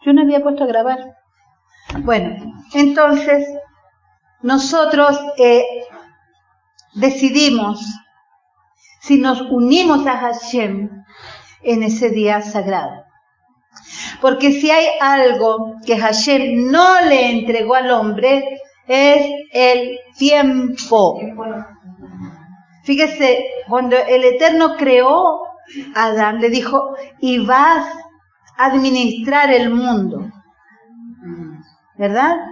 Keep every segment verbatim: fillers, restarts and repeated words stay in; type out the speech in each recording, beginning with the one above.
Yo no había puesto a grabar. Bueno, entonces nosotros eh, decidimos si nos unimos a Hashem en ese día sagrado. Porque si hay algo que Hashem no le entregó al hombre, es el tiempo. Fíjese, cuando el Eterno creó a Adán, le dijo, y vas a administrar el mundo. ¿Verdad?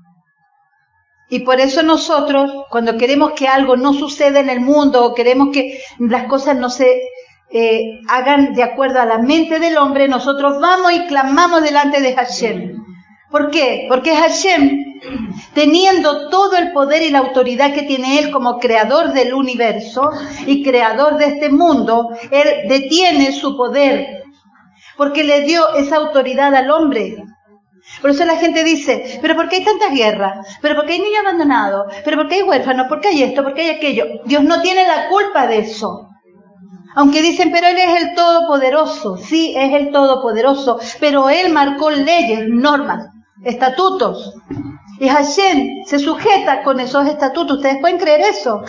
Y por eso nosotros, cuando queremos que algo no suceda en el mundo, o queremos que las cosas no se eh, hagan de acuerdo a la mente del hombre, nosotros vamos y clamamos delante de Hashem. ¿Por qué? Porque Hashem, teniendo todo el poder y la autoridad que tiene Él como creador del universo y creador de este mundo, Él detiene su poder, porque le dio esa autoridad al hombre. Por eso la gente dice, pero ¿por qué hay tantas guerras? ¿Pero por qué hay niños abandonados? ¿Pero por qué hay huérfanos? ¿Por qué hay esto? ¿Por qué hay aquello? Dios no tiene la culpa de eso. Aunque dicen, pero Él es el Todopoderoso. Sí, es el Todopoderoso, pero Él marcó leyes, normas, estatutos. Y Hashem se sujeta con esos estatutos. ¿Ustedes pueden creer eso?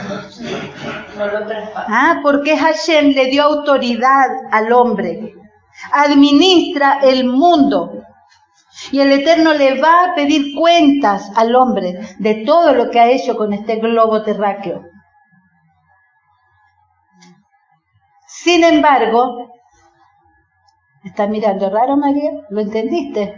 Ah, porque Hashem le dio autoridad al hombre. Administra el mundo. Y el Eterno le va a pedir cuentas al hombre de todo lo que ha hecho con este globo terráqueo. Sin embargo, ¿me estás mirando raro, María? ¿Lo entendiste?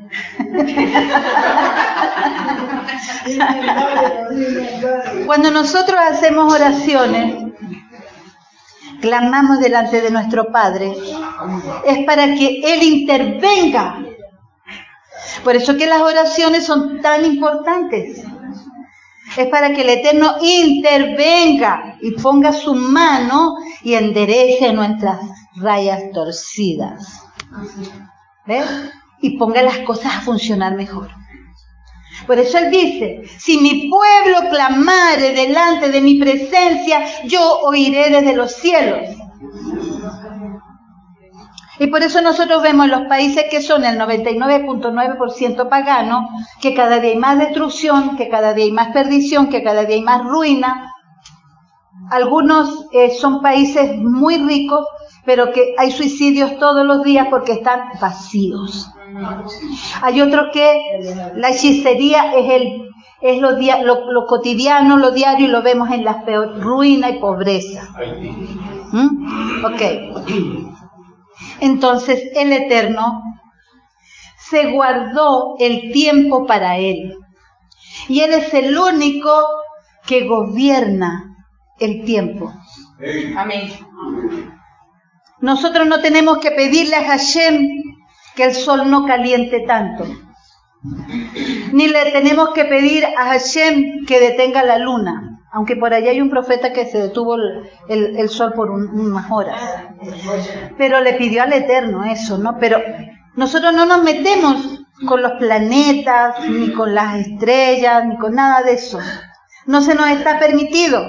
Cuando nosotros hacemos oraciones, clamamos delante de nuestro Padre, es para que Él intervenga. Por eso que las oraciones son tan importantes. Es para que el Eterno intervenga y ponga su mano y enderece nuestras rayas torcidas. ¿Ves? Y ponga las cosas a funcionar mejor. Por eso Él dice, si mi pueblo clamare delante de mi presencia, yo oiré desde los cielos. Y por eso nosotros vemos en los países que son el noventa y nueve punto nueve por ciento paganos, que cada día hay más destrucción, que cada día hay más perdición, que cada día hay más ruina. Algunos eh, son países muy ricos, pero que hay suicidios todos los días porque están vacíos. Hay otros que la hechicería es, el, es lo, dia, lo, lo cotidiano, lo diario, y lo vemos en la peor ruina y pobreza. ¿Mm? Ok. Entonces el Eterno se guardó el tiempo para Él. Y Él es el único que gobierna el tiempo. Amén. Nosotros no tenemos que pedirle a Hashem que el sol no caliente tanto. Ni le tenemos que pedir a Hashem que detenga la luna. Aunque por allá hay un profeta que se detuvo el, el, el sol por un, unas horas. Pero le pidió al Eterno eso, ¿no? Pero nosotros no nos metemos con los planetas, ni con las estrellas, ni con nada de eso. No se nos está permitido.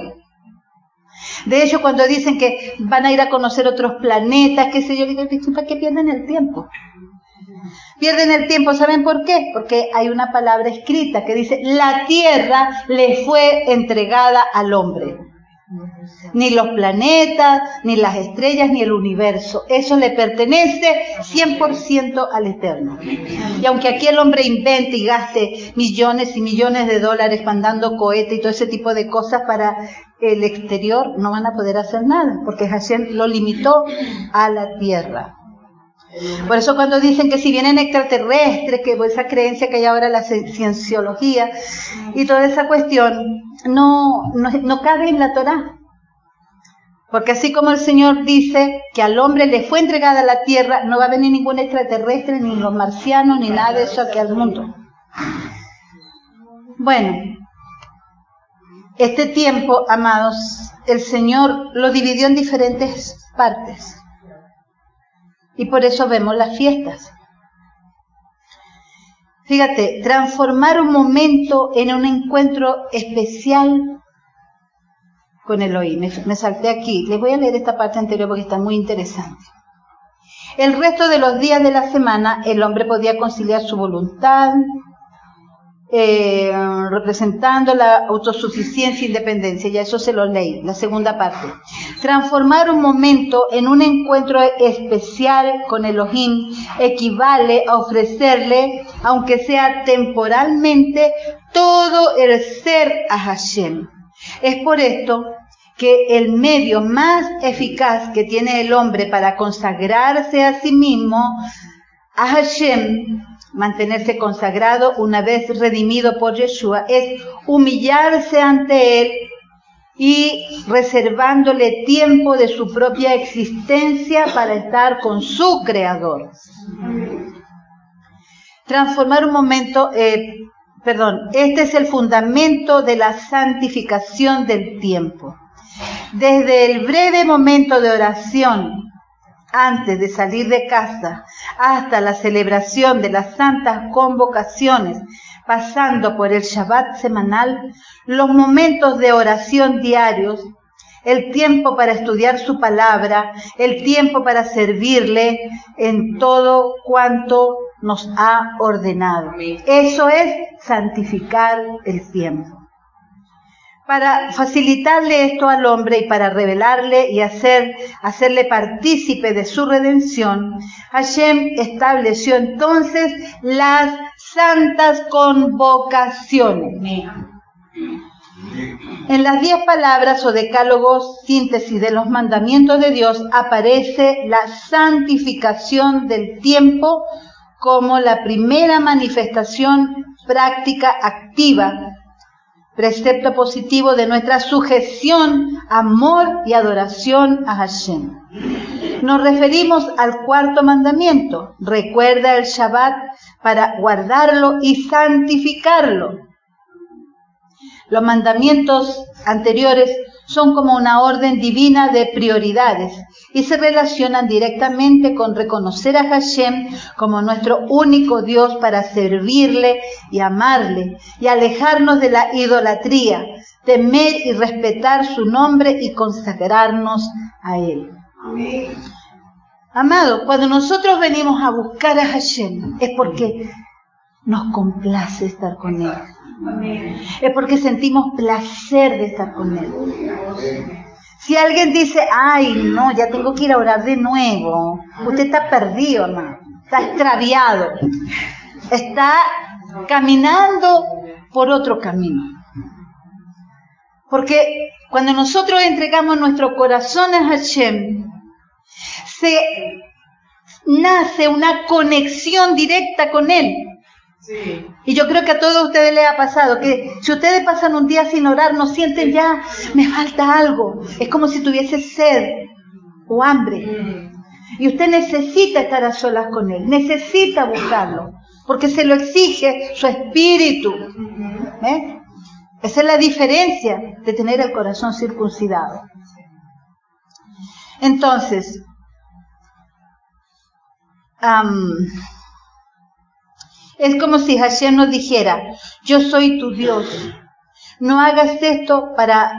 De hecho, cuando dicen que van a ir a conocer otros planetas, qué sé yo, digo, ¿para qué pierden el tiempo? Pierden el tiempo, ¿saben por qué? Porque hay una palabra escrita que dice, la tierra le fue entregada al hombre. Ni los planetas, ni las estrellas, ni el universo. Eso le pertenece cien por ciento al Eterno. Y aunque aquí el hombre invente y gaste millones y millones de dólares mandando cohetes y todo ese tipo de cosas para el exterior, no van a poder hacer nada, porque Hashem lo limitó a la tierra. Por eso cuando dicen que si vienen extraterrestres, que esa creencia que hay ahora la cienciología y toda esa cuestión, no, no, no cabe en la Torá. Porque así como el Señor dice que al hombre le fue entregada la tierra, no va a venir ningún extraterrestre, ni los marcianos, ni nada de eso aquí al mundo. Bueno, este tiempo, amados, el Señor lo dividió en diferentes partes. Y por eso vemos las fiestas. Fíjate, transformar un momento en un encuentro especial con Elohim. Me, me salté aquí. Les voy a leer esta parte anterior porque está muy interesante. El resto de los días de la semana el hombre podía conciliar su voluntad, eh, representando la autosuficiencia e independencia. Ya eso se lo leí, la segunda parte. Transformar un momento en un encuentro especial con Elohim equivale a ofrecerle, aunque sea temporalmente, todo el ser a Hashem. Es por esto que el medio más eficaz que tiene el hombre para consagrarse a sí mismo, a Hashem, mantenerse consagrado una vez redimido por Yeshua, es humillarse ante Él y reservándole tiempo de su propia existencia para estar con su Creador. Transformar un momento, eh, perdón, este es el fundamento de la santificación del tiempo. Desde el breve momento de oración antes de salir de casa hasta la celebración de las santas convocaciones, pasando por el Shabbat semanal, los momentos de oración diarios, el tiempo para estudiar su palabra, el tiempo para servirle en todo cuanto nos ha ordenado. Eso es santificar el tiempo. Para facilitarle esto al hombre y para revelarle y hacer, hacerle partícipe de su redención, Hashem estableció entonces las santas convocaciones. En las diez palabras o decálogos, síntesis de los mandamientos de Dios, aparece la santificación del tiempo como la primera manifestación práctica activa, precepto positivo de nuestra sujeción, amor y adoración a Hashem. Nos referimos al cuarto mandamiento: recuerda el Shabbat para guardarlo y santificarlo. Los mandamientos anteriores son como una orden divina de prioridades y se relacionan directamente con reconocer a Hashem como nuestro único Dios para servirle y amarle y alejarnos de la idolatría, temer y respetar su nombre y consagrarnos a Él. Amén. Amados, cuando nosotros venimos a buscar a Hashem es porque nos complace estar con Él. Amén. Es porque sentimos placer de estar con Él. Si alguien dice, ay, no, ya tengo que ir a orar de nuevo, usted está perdido, hermano, está extraviado, está caminando por otro camino. Porque cuando nosotros entregamos nuestro corazón a Hashem, se nace una conexión directa con Él. Sí. Y yo creo que a todos ustedes les ha pasado que si ustedes pasan un día sin orar, no sienten ya, me falta algo. Es como si tuviese sed o hambre. Y usted necesita estar a solas con Él, necesita buscarlo, porque se lo exige su espíritu. ¿Eh? Esa es la diferencia de tener el corazón circuncidado. Entonces, um, es como si Hashem nos dijera, yo soy tu Dios, no hagas esto para,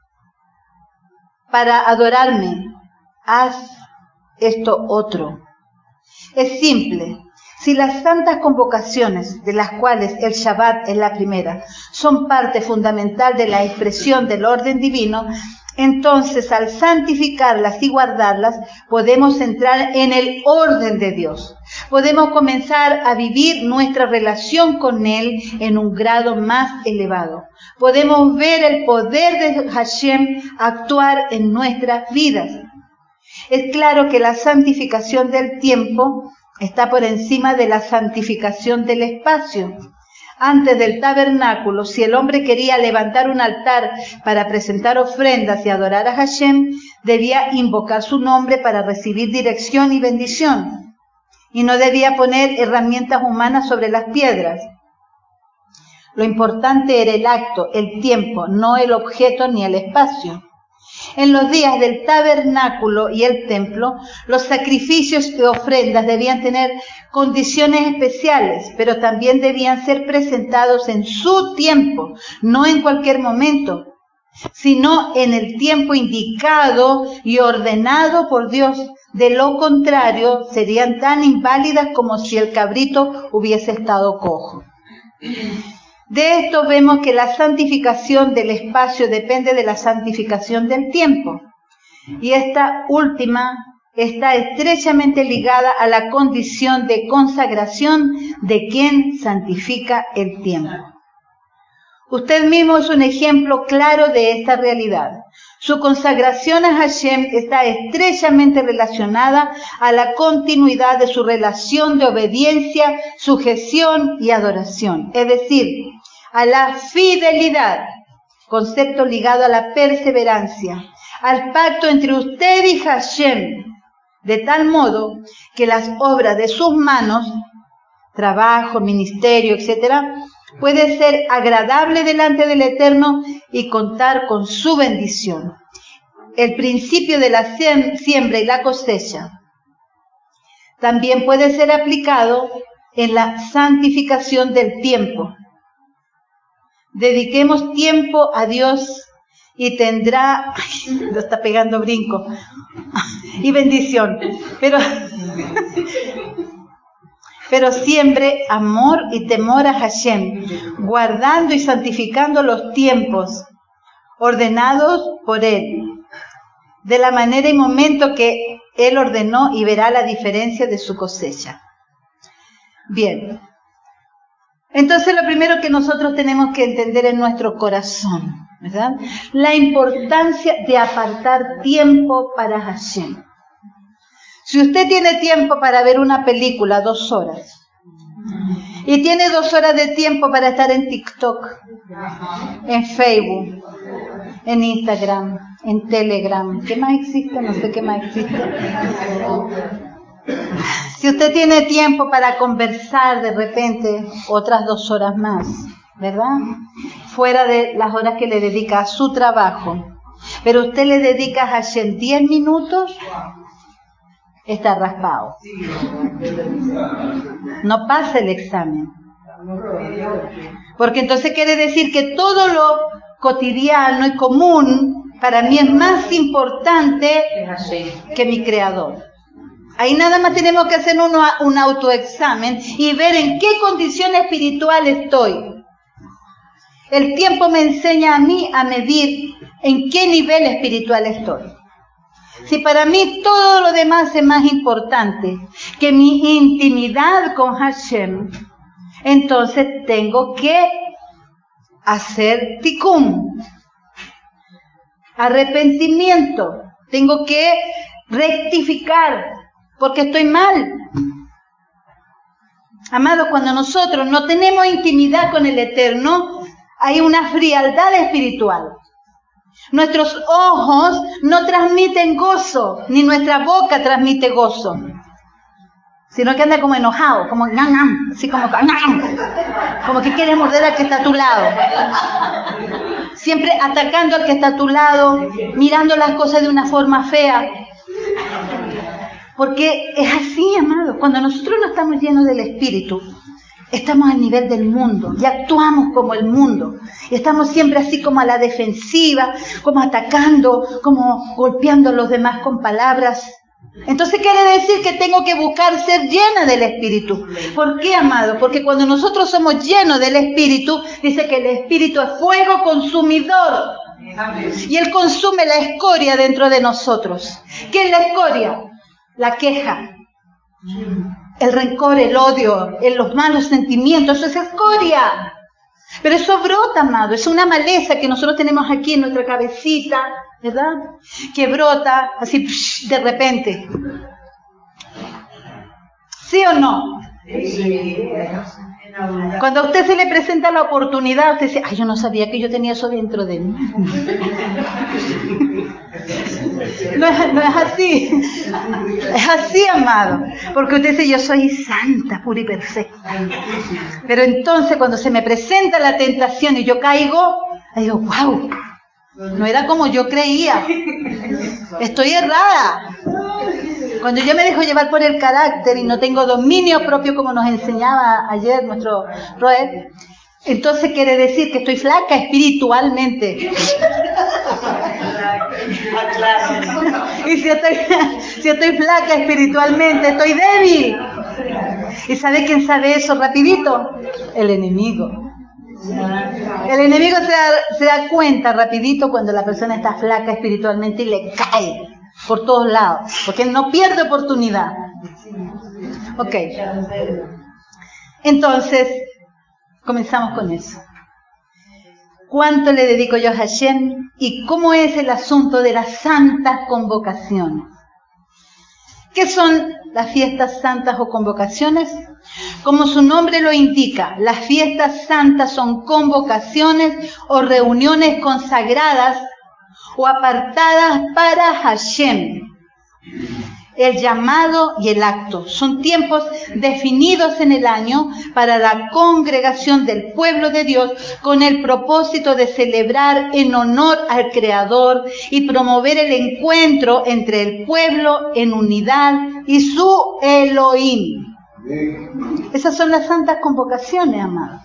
para adorarme, haz esto otro. Es simple. Si las santas convocaciones, de las cuales el Shabbat es la primera, son parte fundamental de la expresión del orden divino, entonces al santificarlas y guardarlas, podemos entrar en el orden de Dios. Podemos comenzar a vivir nuestra relación con Él en un grado más elevado. Podemos ver el poder de Hashem actuar en nuestras vidas. Es claro que la santificación del tiempo está por encima de la santificación del espacio. Antes del tabernáculo, si el hombre quería levantar un altar para presentar ofrendas y adorar a Hashem, debía invocar su nombre para recibir dirección y bendición. Y no debía poner herramientas humanas sobre las piedras. Lo importante era el acto, el tiempo, no el objeto ni el espacio. En los días del tabernáculo y el templo, los sacrificios y ofrendas debían tener condiciones especiales, pero también debían ser presentados en su tiempo, no en cualquier momento. sino en el tiempo indicado y ordenado por Dios. De lo contrario, serían tan inválidas como si el cabrito hubiese estado cojo. De esto vemos que la santificación del espacio depende de la santificación del tiempo. Y esta última está estrechamente ligada a la condición de consagración de quien santifica el tiempo. Usted mismo es un ejemplo claro de esta realidad. Su consagración a Hashem está estrechamente relacionada a la continuidad de su relación de obediencia, sujeción y adoración, es decir, a la fidelidad, concepto ligado a la perseverancia, al pacto entre usted y Hashem, de tal modo que las obras de sus manos, trabajo, ministerio, etcétera, puede ser agradable delante del Eterno y contar con su bendición. El principio de la siembra y la cosecha también puede ser aplicado en la santificación del tiempo. Dediquemos tiempo a Dios y tendrá, ay, lo está pegando brinco, y bendición, pero... Pero siembre amor y temor a Hashem, guardando y santificando los tiempos ordenados por Él, de la manera y momento que Él ordenó, y verá la diferencia de su cosecha. Bien, entonces lo primero que nosotros tenemos que entender en nuestro corazón, ¿verdad? La importancia de apartar tiempo para Hashem. Si usted tiene tiempo para ver una película, dos horas, y tiene dos horas de tiempo para estar en TikTok, en Facebook, en Instagram, en Telegram, ¿qué más existe? No sé qué más existe. Si usted tiene tiempo para conversar de repente otras dos horas más, ¿verdad? Fuera de las horas que le dedica a su trabajo, pero usted le dedica a Hashem diez minutos, está raspado. No pasa el examen. Porque entonces quiere decir que todo lo cotidiano y común para mí es más importante que mi Creador. Ahí nada más tenemos que hacer uno, un autoexamen y ver en qué condición espiritual estoy. El tiempo me enseña a mí a medir en qué nivel espiritual estoy. Si para mí todo lo demás es más importante que mi intimidad con Hashem, entonces tengo que hacer tikkun, arrepentimiento, tengo que rectificar, porque estoy mal. Amados, cuando nosotros no tenemos intimidad con el Eterno, hay una frialdad espiritual. Nuestros ojos no transmiten gozo, ni nuestra boca transmite gozo, sino que anda como enojado, como ñam, ñam, así como ñam, como que quiere morder al que está a tu lado, siempre atacando al que está a tu lado, mirando las cosas de una forma fea, porque es así, amados. Cuando nosotros no estamos llenos del Espíritu, estamos al nivel del mundo y actuamos como el mundo. Y estamos siempre así como a la defensiva, como atacando, como golpeando a los demás con palabras. Entonces quiere decir que tengo que buscar ser llena del Espíritu. ¿Por qué, amado? Porque cuando nosotros somos llenos del Espíritu, dice que el Espíritu es fuego consumidor. Y Él consume la escoria dentro de nosotros. ¿Qué es la escoria? La queja, el rencor, el odio, los malos sentimientos, eso es escoria. Pero eso brota, amado, es una maleza que nosotros tenemos aquí en nuestra cabecita, ¿verdad? Que brota así psh, de repente. ¿Sí o no? Cuando a usted se le presenta la oportunidad, usted dice, ay, yo no sabía que yo tenía eso dentro de mí. No es, no es así. Es así, amado. Porque usted dice, yo soy santa, pura y perfecta. Pero entonces cuando se me presenta la tentación y yo caigo, digo, wow, no era como yo creía. Estoy errada. Cuando yo me dejo llevar por el carácter y no tengo dominio propio como nos enseñaba ayer nuestro Roed, Entonces quiere decir que estoy flaca espiritualmente. Y si estoy, si estoy flaca espiritualmente, estoy débil. ¿Y sabe quién sabe eso rapidito? El enemigo. El enemigo se da, se da cuenta rapidito cuando la persona está flaca espiritualmente y le cae por todos lados, porque él no pierde oportunidad. Ok. Entonces, comenzamos con eso. ¿Cuánto le dedico yo a Hashem? ¿Y cómo es el asunto de las santas convocaciones? ¿Qué son las fiestas santas o convocaciones? Como su nombre lo indica, las fiestas santas son convocaciones o reuniones consagradas o apartadas para Hashem. El llamado y el acto son tiempos definidos en el año para la congregación del pueblo de Dios con el propósito de celebrar en honor al Creador y promover el encuentro entre el pueblo en unidad y su Elohim. Esas son las santas convocaciones, amados.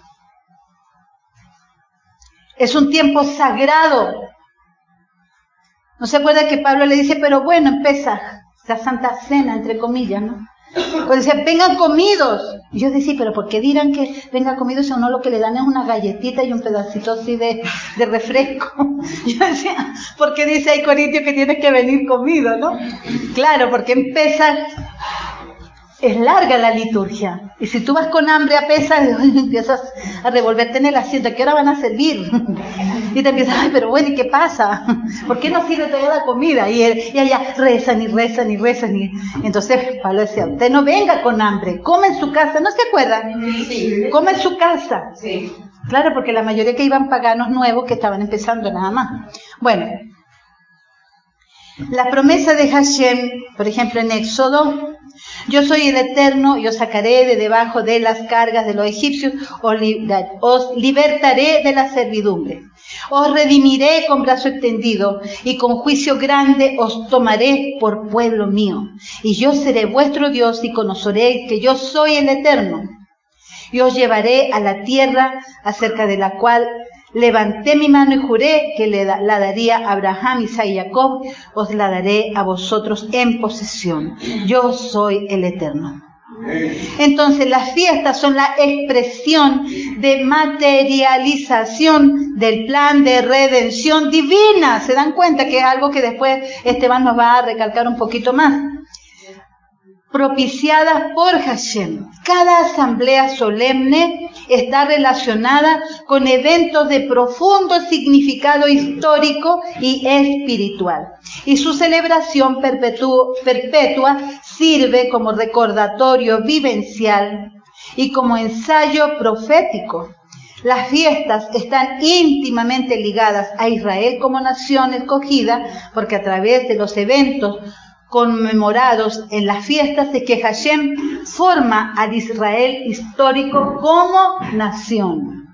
Es un tiempo sagrado. ¿No se acuerda que Pablo le dice, pero bueno, empieza la Santa Cena, entre comillas, ¿no? Pues decía, vengan comidos. Y yo decía, pero ¿por qué dirán que vengan comidos si a uno lo que le dan es una galletita y un pedacito así de, de refresco? Yo decía, ¿por qué dice ahí Corintio que tienes que venir comido, no? Claro, porque en Pesaj es larga la liturgia. Y si tú vas con hambre a Pesaj, empiezas a revolverte en el asiento. ¿A qué hora van a servir? Y te empiezas, ay, pero bueno, ¿y qué pasa? ¿Por qué no sirve toda la comida? Y, él, y allá rezan y rezan y rezan. Y... Entonces Pablo decía, usted no venga con hambre, come en su casa. ¿No se acuerdan? Sí. Come en su casa. Sí. Claro, porque la mayoría que iban paganos nuevos que estaban empezando nada más. Bueno, la promesa de Hashem, por ejemplo en Éxodo, yo soy el Eterno y os sacaré de debajo de las cargas de los egipcios, os, li- os libertaré de la servidumbre, os redimiré con brazo extendido y con juicio grande os tomaré por pueblo mío. Y yo seré vuestro Dios y conoceréis que yo soy el Eterno. Y os llevaré a la tierra acerca de la cual levanté mi mano y juré que le da, la daría a Abraham, Isaac y Jacob, os la daré a vosotros en posesión. Yo soy el Eterno. Entonces las fiestas son la expresión de materialización del plan de redención divina. ¿Se dan cuenta que es algo que después Esteban nos va a recalcar un poquito más? Propiciadas por Hashem. Cada asamblea solemne está relacionada con eventos de profundo significado histórico y espiritual. Y su celebración perpetua, perpetua sirve como recordatorio vivencial y como ensayo profético. Las fiestas están íntimamente ligadas a Israel como nación escogida, porque a través de los eventos conmemorados en las fiestas de que Hashem forma al Israel histórico como nación.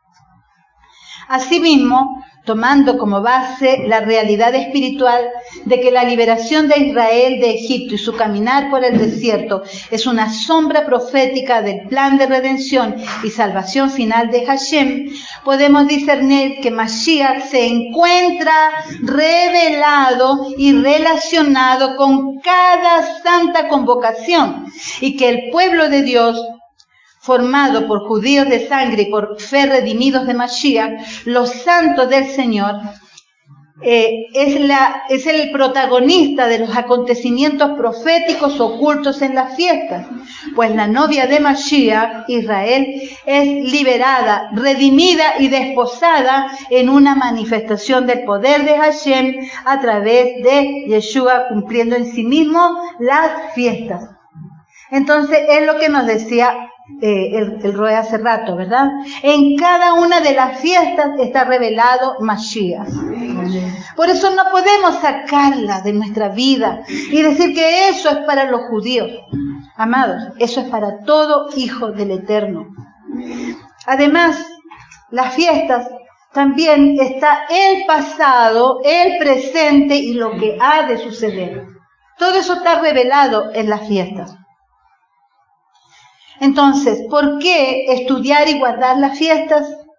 Asimismo, tomando como base la realidad espiritual de que la liberación de Israel de Egipto y su caminar por el desierto es una sombra profética del plan de redención y salvación final de Hashem, podemos discernir que Mashiach se encuentra revelado y relacionado con cada santa convocación y que el pueblo de Dios, formado por judíos de sangre y por fe redimidos de Mashiach, los santos del Señor, eh, es, la, es el protagonista de los acontecimientos proféticos ocultos en las fiestas, pues la novia de Mashiach, Israel, es liberada, redimida y desposada en una manifestación del poder de Hashem a través de Yeshua, cumpliendo en sí mismo las fiestas. Entonces es lo que nos decía Eh, el, el Roe hace rato, ¿verdad? En cada una de las fiestas está revelado Mashiach. Por eso no podemos sacarla de nuestra vida y decir que eso es para los judíos. Amados, eso es para todo hijo del Eterno. Además, las fiestas también está el pasado, el presente y lo que ha de suceder. Todo eso está revelado en las fiestas. Entonces, ¿por qué estudiar y guardar las fiestas?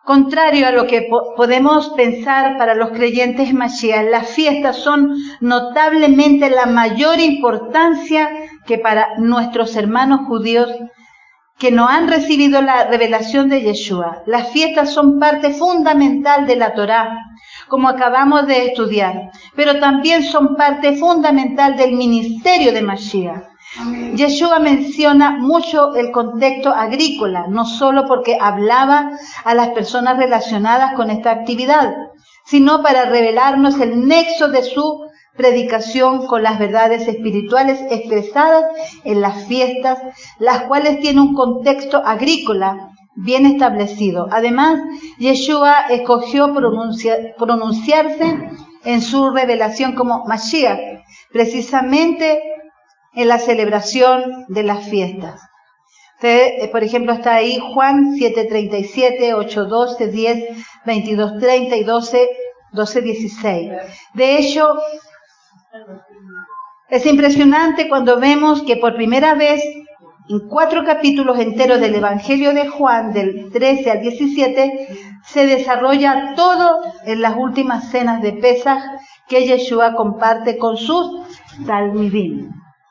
Contrario a lo que po- podemos pensar para los creyentes Mashiach, las fiestas son notablemente la mayor importancia que para nuestros hermanos judíos que no han recibido la revelación de Yeshua. Las fiestas son parte fundamental de la Torá, como acabamos de estudiar, pero también son parte fundamental del ministerio de Mashiach. Amén. Yeshua menciona mucho el contexto agrícola, no solo porque hablaba a las personas relacionadas con esta actividad, sino para revelarnos el nexo de su predicación con las verdades espirituales expresadas en las fiestas, las cuales tienen un contexto agrícola bien establecido. Además, Yeshua escogió pronuncia, pronunciarse en su revelación como Mashiach, precisamente en la celebración de las fiestas. Usted, por ejemplo, está ahí Juan siete treinta y siete, ocho doce, diez veintidós treinta y doce dieciséis. De hecho, es impresionante cuando vemos que por primera vez en cuatro capítulos enteros del Evangelio de Juan, del trece al diecisiete, se desarrolla todo en las últimas cenas de Pesaj que Yeshua comparte con sus talmidim.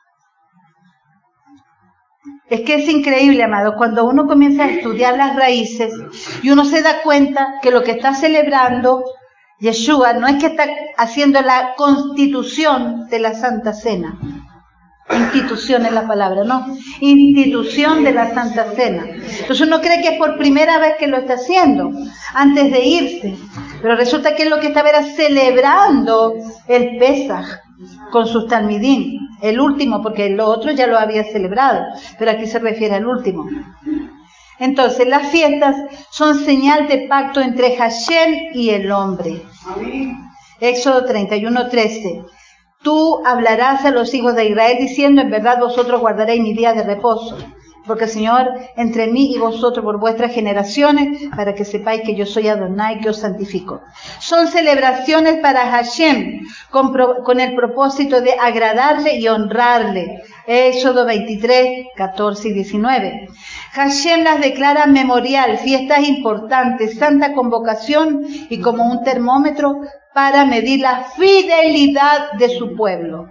Es que es increíble, amado, cuando uno comienza a estudiar las raíces y uno se da cuenta que lo que está celebrando Yeshua no es que está haciendo la constitución de la Santa Cena. Institución es la palabra, ¿no? Institución de la Santa Cena. Entonces uno cree que es por primera vez que lo está haciendo, antes de irse. Pero resulta que lo que estaba era celebrando el Pesaj con sus talmidim. El último, porque lo otro ya lo había celebrado, pero aquí se refiere al último. Entonces, las fiestas son señal de pacto entre Hashem y el hombre. Éxodo treinta y uno, trece. Tú hablarás a los hijos de Israel diciendo, en verdad vosotros guardaréis mi día de reposo, porque el Señor entre mí y vosotros por vuestras generaciones, para que sepáis que yo soy Adonai, que os santifico. Son celebraciones para Hashem, con, pro, con el propósito de agradarle y honrarle. Éxodo veintitrés, catorce y diecinueve. Hashem las declara memorial, fiestas importantes, santa convocación y como un termómetro para medir la fidelidad de su pueblo.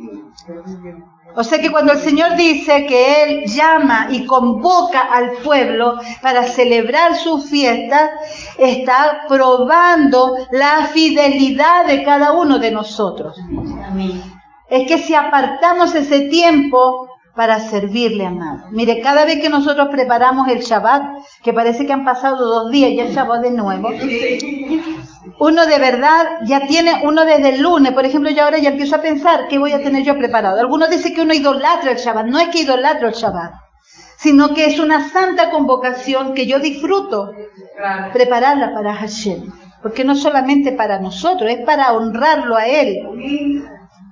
O sea que cuando el Señor dice que Él llama y convoca al pueblo para celebrar sus fiestas, está probando la fidelidad de cada uno de nosotros. Es que si apartamos ese tiempo para servirle, amado. Mire, cada vez que nosotros preparamos el Shabbat, que parece que han pasado dos días y el Shabbat de nuevo, uno de verdad ya tiene, uno desde el lunes, por ejemplo, yo ahora ya empiezo a pensar qué voy a tener yo preparado. Algunos dicen que uno idolatra el Shabbat. No es que idolatro el Shabbat, sino que es una santa convocación que yo disfruto prepararla para Hashem. Porque no solamente para nosotros, es para honrarlo a Él.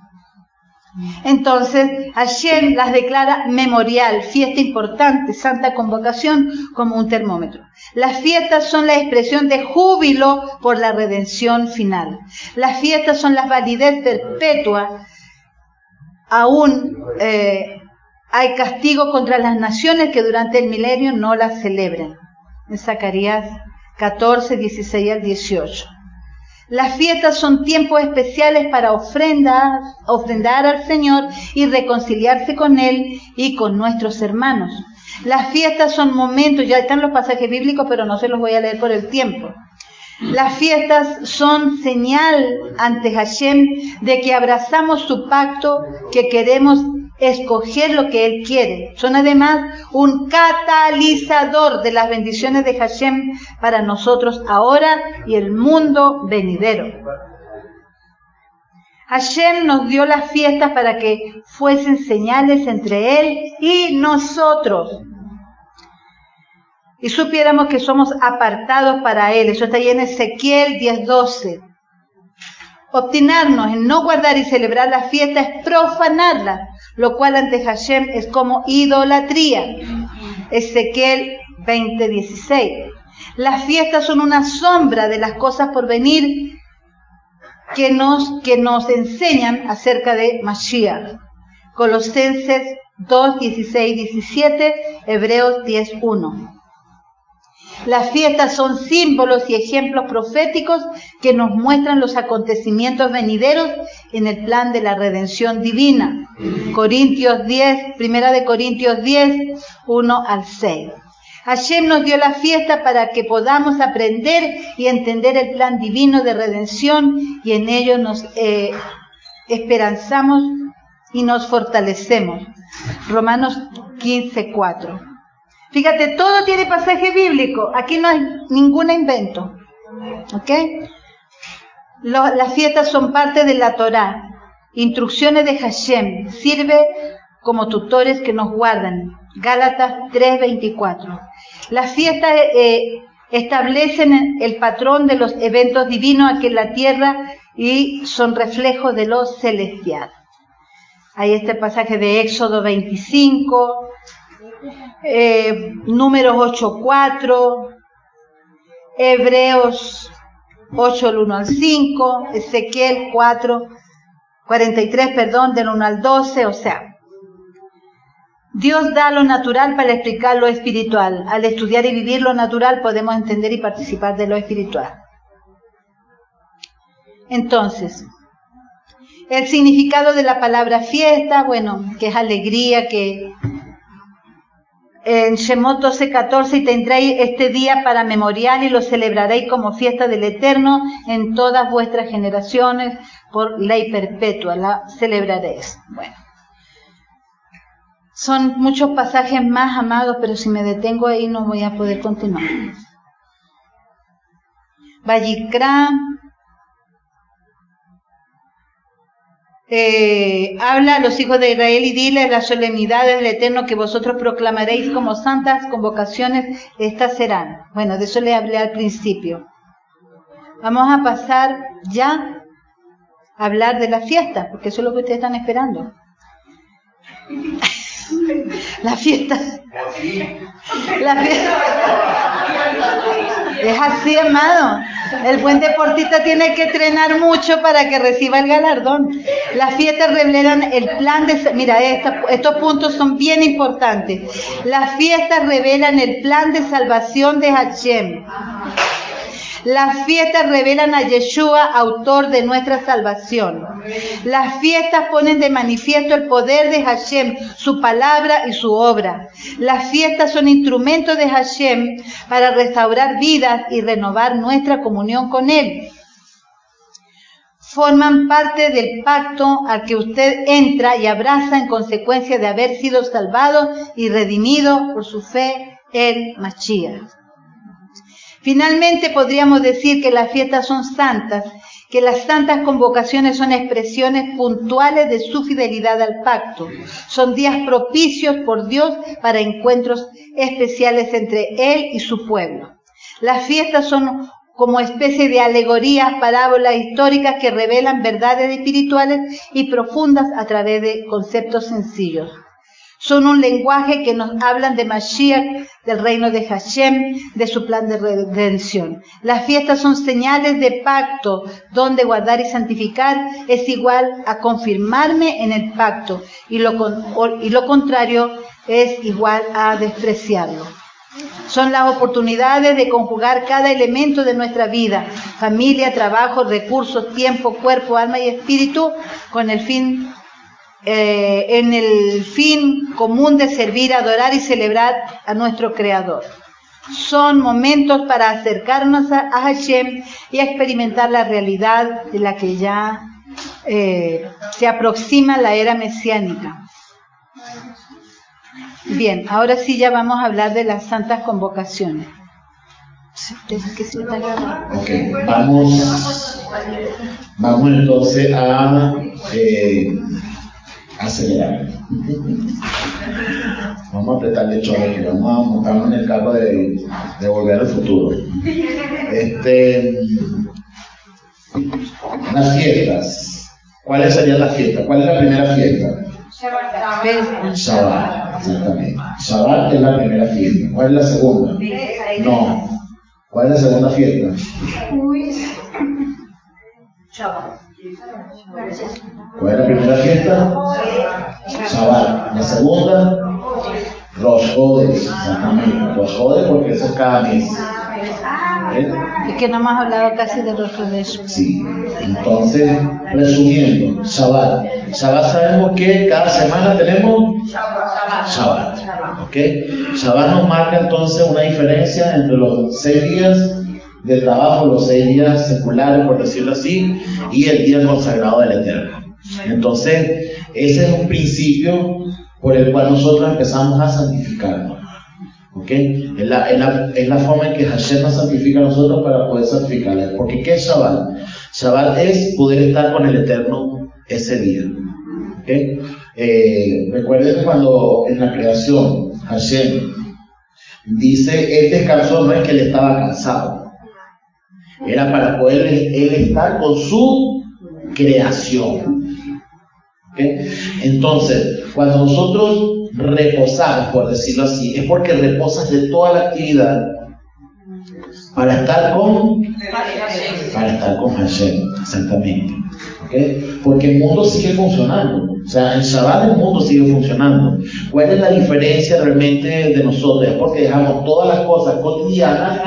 Entonces, Hashem las declara memorial, fiesta importante, santa convocación, como un termómetro. Las fiestas son la expresión de júbilo por la redención final. Las fiestas son la validez perpetua. Aún eh, hay castigo contra las naciones que durante el milenio no las celebran. En Zacarías catorce, dieciséis al dieciocho. Las fiestas son tiempos especiales para ofrendar, ofrendar al Señor y reconciliarse con Él y con nuestros hermanos. Las fiestas son momentos, ya están los pasajes bíblicos, pero no se los voy a leer por el tiempo. Las fiestas son señal ante Hashem de que abrazamos su pacto, que queremos escoger lo que Él quiere. Son además un catalizador de las bendiciones de Hashem para nosotros ahora y el mundo venidero. Hashem nos dio las fiestas para que fuesen señales entre Él y nosotros. Y supiéramos que somos apartados para Él. Eso está ahí en Ezequiel diez doce. Obstinarnos en no guardar y celebrar la fiesta es profanarla, lo cual ante Hashem es como idolatría. Ezequiel veinte dieciséis. Las fiestas son una sombra de las cosas por venir que nos, que nos enseñan acerca de Mashiach. Colosenses dos dieciséis diecisiete, Hebreos diez uno. Las fiestas son símbolos y ejemplos proféticos que nos muestran los acontecimientos venideros en el plan de la redención divina. Corintios diez, primera de Corintios diez, uno al seis. Hashem nos dio la fiesta para que podamos aprender y entender el plan divino de redención, y en ello nos eh, esperanzamos y nos fortalecemos. Romanos quince, cuatro. Fíjate, todo tiene pasaje bíblico. Aquí no hay ningún invento. ¿Ok? Lo, las fiestas son parte de la Torá. Instrucciones de Hashem. Sirve como tutores que nos guardan. Gálatas tres, veinticuatro. Las fiestas eh, establecen el patrón de los eventos divinos aquí en la tierra y son reflejos de lo celestial. Hay este pasaje de Éxodo veinticinco, eh, Números ocho, cuatro, Hebreos ocho, del uno al cinco, Ezequiel cuatro, cuarenta y tres, perdón, del uno al doce, o sea, Dios da lo natural para explicar lo espiritual. Al estudiar y vivir lo natural podemos entender y participar de lo espiritual. Entonces, el significado de la palabra fiesta, bueno, que es alegría, que en Shemot doce, catorce, y tendréis este día para memorial y lo celebraréis como fiesta del Eterno en todas vuestras generaciones, por ley perpetua la celebraréis. Bueno. Son muchos pasajes más, amados, pero si me detengo ahí no voy a poder continuar. Vayikra eh, habla a los hijos de Israel y diles las solemnidades del Eterno que vosotros proclamaréis como santas convocaciones, estas serán. Bueno, de eso le hablé al principio. Vamos a pasar ya a hablar de las fiestas, porque eso es lo que ustedes están esperando. La fiesta, la fiesta, es así, amado. El buen deportista tiene que entrenar mucho para que reciba el galardón. Las fiestas revelan el plan de... Mira, esta, estos puntos son bien importantes. Las fiestas revelan el plan de salvación de Hashem. Las fiestas revelan a Yeshua, autor de nuestra salvación. Las fiestas ponen de manifiesto el poder de Hashem, su palabra y su obra. Las fiestas son instrumentos de Hashem para restaurar vidas y renovar nuestra comunión con Él. Forman parte del pacto al que usted entra y abraza en consecuencia de haber sido salvado y redimido por su fe en Mashiach. Finalmente podríamos decir que las fiestas son santas, que las santas convocaciones son expresiones puntuales de su fidelidad al pacto. Son días propicios por Dios para encuentros especiales entre Él y su pueblo. Las fiestas son como especie de alegorías, parábolas históricas que revelan verdades espirituales y profundas a través de conceptos sencillos. Son un lenguaje que nos hablan de Mashiach, del reino de Hashem, de su plan de redención. Las fiestas son señales de pacto, donde guardar y santificar es igual a confirmarme en el pacto, y lo, con, y lo contrario es igual a despreciarlo. Son las oportunidades de conjugar cada elemento de nuestra vida, familia, trabajo, recursos, tiempo, cuerpo, alma y espíritu, con el fin Eh, en el fin común de servir, adorar y celebrar a nuestro Creador. Son momentos para acercarnos a, a Hashem y a experimentar la realidad de la que ya eh, se aproxima la era mesiánica. Bien, ahora sí ya vamos a hablar de las santas convocaciones. Ok, vamos, vamos entonces a eh, acelerar. Vamos a apretarle chorro, vamos a montarnos en el carro de, de Volver al Futuro. Este, las fiestas. ¿Cuáles serían las fiestas? ¿Cuál es la primera fiesta? Shabbat, exactamente. Shabbat es la primera fiesta. ¿Cuál es la segunda? No. ¿Cuál es la segunda fiesta? ¿Cuál es la primera fiesta? Shabbat. La segunda, Rosh Hodesh, exactamente. Rosh Hodesh porque eso es cada mes. ¿Eh? Es que no hemos hablado casi del otro de eso. Sí, entonces, resumiendo, Shabbat. Shabbat sabemos que cada semana tenemos Shabbat. ¿Ok? Shabbat nos marca entonces una diferencia entre los seis días de trabajo, los seis días seculares, por decirlo así, y el día consagrado del Eterno. Entonces, ese es un principio por el cual nosotros empezamos a santificarnos. ¿Ok? Es la, es, la, es la forma en que Hashem nos santifica a nosotros para poder santificarle. Porque ¿qué es Shabbat? Shabbat es poder estar con el Eterno ese día. ¿Ok? Eh, recuerden cuando en la creación Hashem dice, él descansó, no es que él estaba cansado, era para poder él estar con su creación. ¿Okay? Entonces, cuando nosotros reposamos, por decirlo así, es porque reposas de toda la actividad para estar con para estar con Hashem, exactamente. ¿Okay? Porque el mundo sigue funcionando. O sea, en Shabbat el mundo sigue funcionando. ¿Cuál es la diferencia realmente de nosotros? Es porque dejamos todas las cosas cotidianas.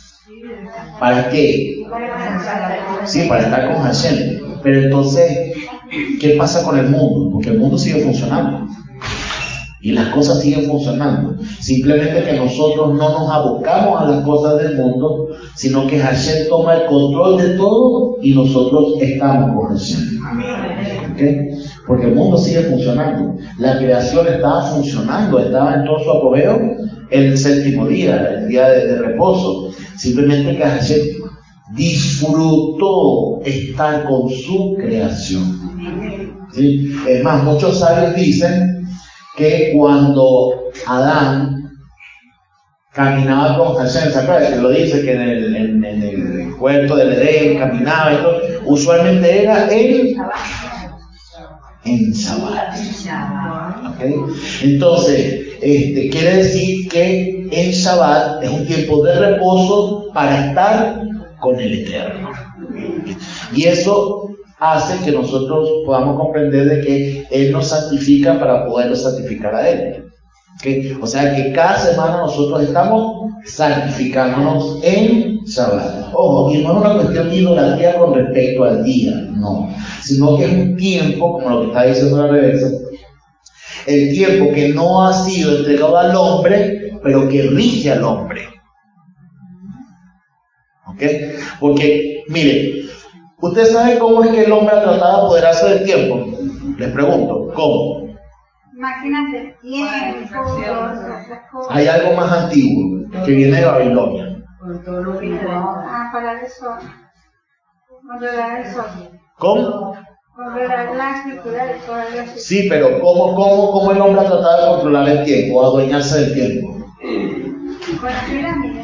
¿Para qué? Sí, para estar con Hashem. Pero entonces, ¿qué pasa con el mundo? Porque el mundo sigue funcionando. Y las cosas siguen funcionando. Simplemente que nosotros no nos abocamos a las cosas del mundo, sino que Hashem toma el control de todo y nosotros estamos con Hashem. ¿Okay? Porque el mundo sigue funcionando. La creación estaba funcionando, estaba en todo su apogeo el séptimo día, el día de, de reposo. Simplemente que Hashem disfrutó estar con su creación. ¿Sí? Es más, muchos sabios dicen que cuando Adán caminaba con Hashem, ¿se acuerdan? Que lo dice que en el, en, en el huerto del Edén caminaba y todo, usualmente era en en Shabbat. ¿Okay? Entonces, este, quiere decir que en Shabbat es un tiempo de reposo para estar con el Eterno. Y eso hace que nosotros podamos comprender de que Él nos santifica para poderlo santificar a Él. ¿Okay? O sea que cada semana nosotros estamos santificándonos en Shabbat. Ojo, y no es una cuestión de idolatría con respecto al día, no, sino que es un tiempo, como lo que está diciendo la reversa, el tiempo que no ha sido entregado al hombre, pero que rige al hombre. ¿Ok? Porque, mire, ¿usted sabe cómo es que el hombre ha tratado de apoderarse del tiempo? Les pregunto, ¿cómo? Máquinas del tiempo. Hay algo más antiguo que viene de Babilonia. Ah, para el sol. Controlar el sol. ¿Cómo? Controlar la escritura del sol. Sí, pero ¿cómo, cómo, cómo el hombre ha tratado de controlar el tiempo, adueñarse del tiempo? Con las pirámides.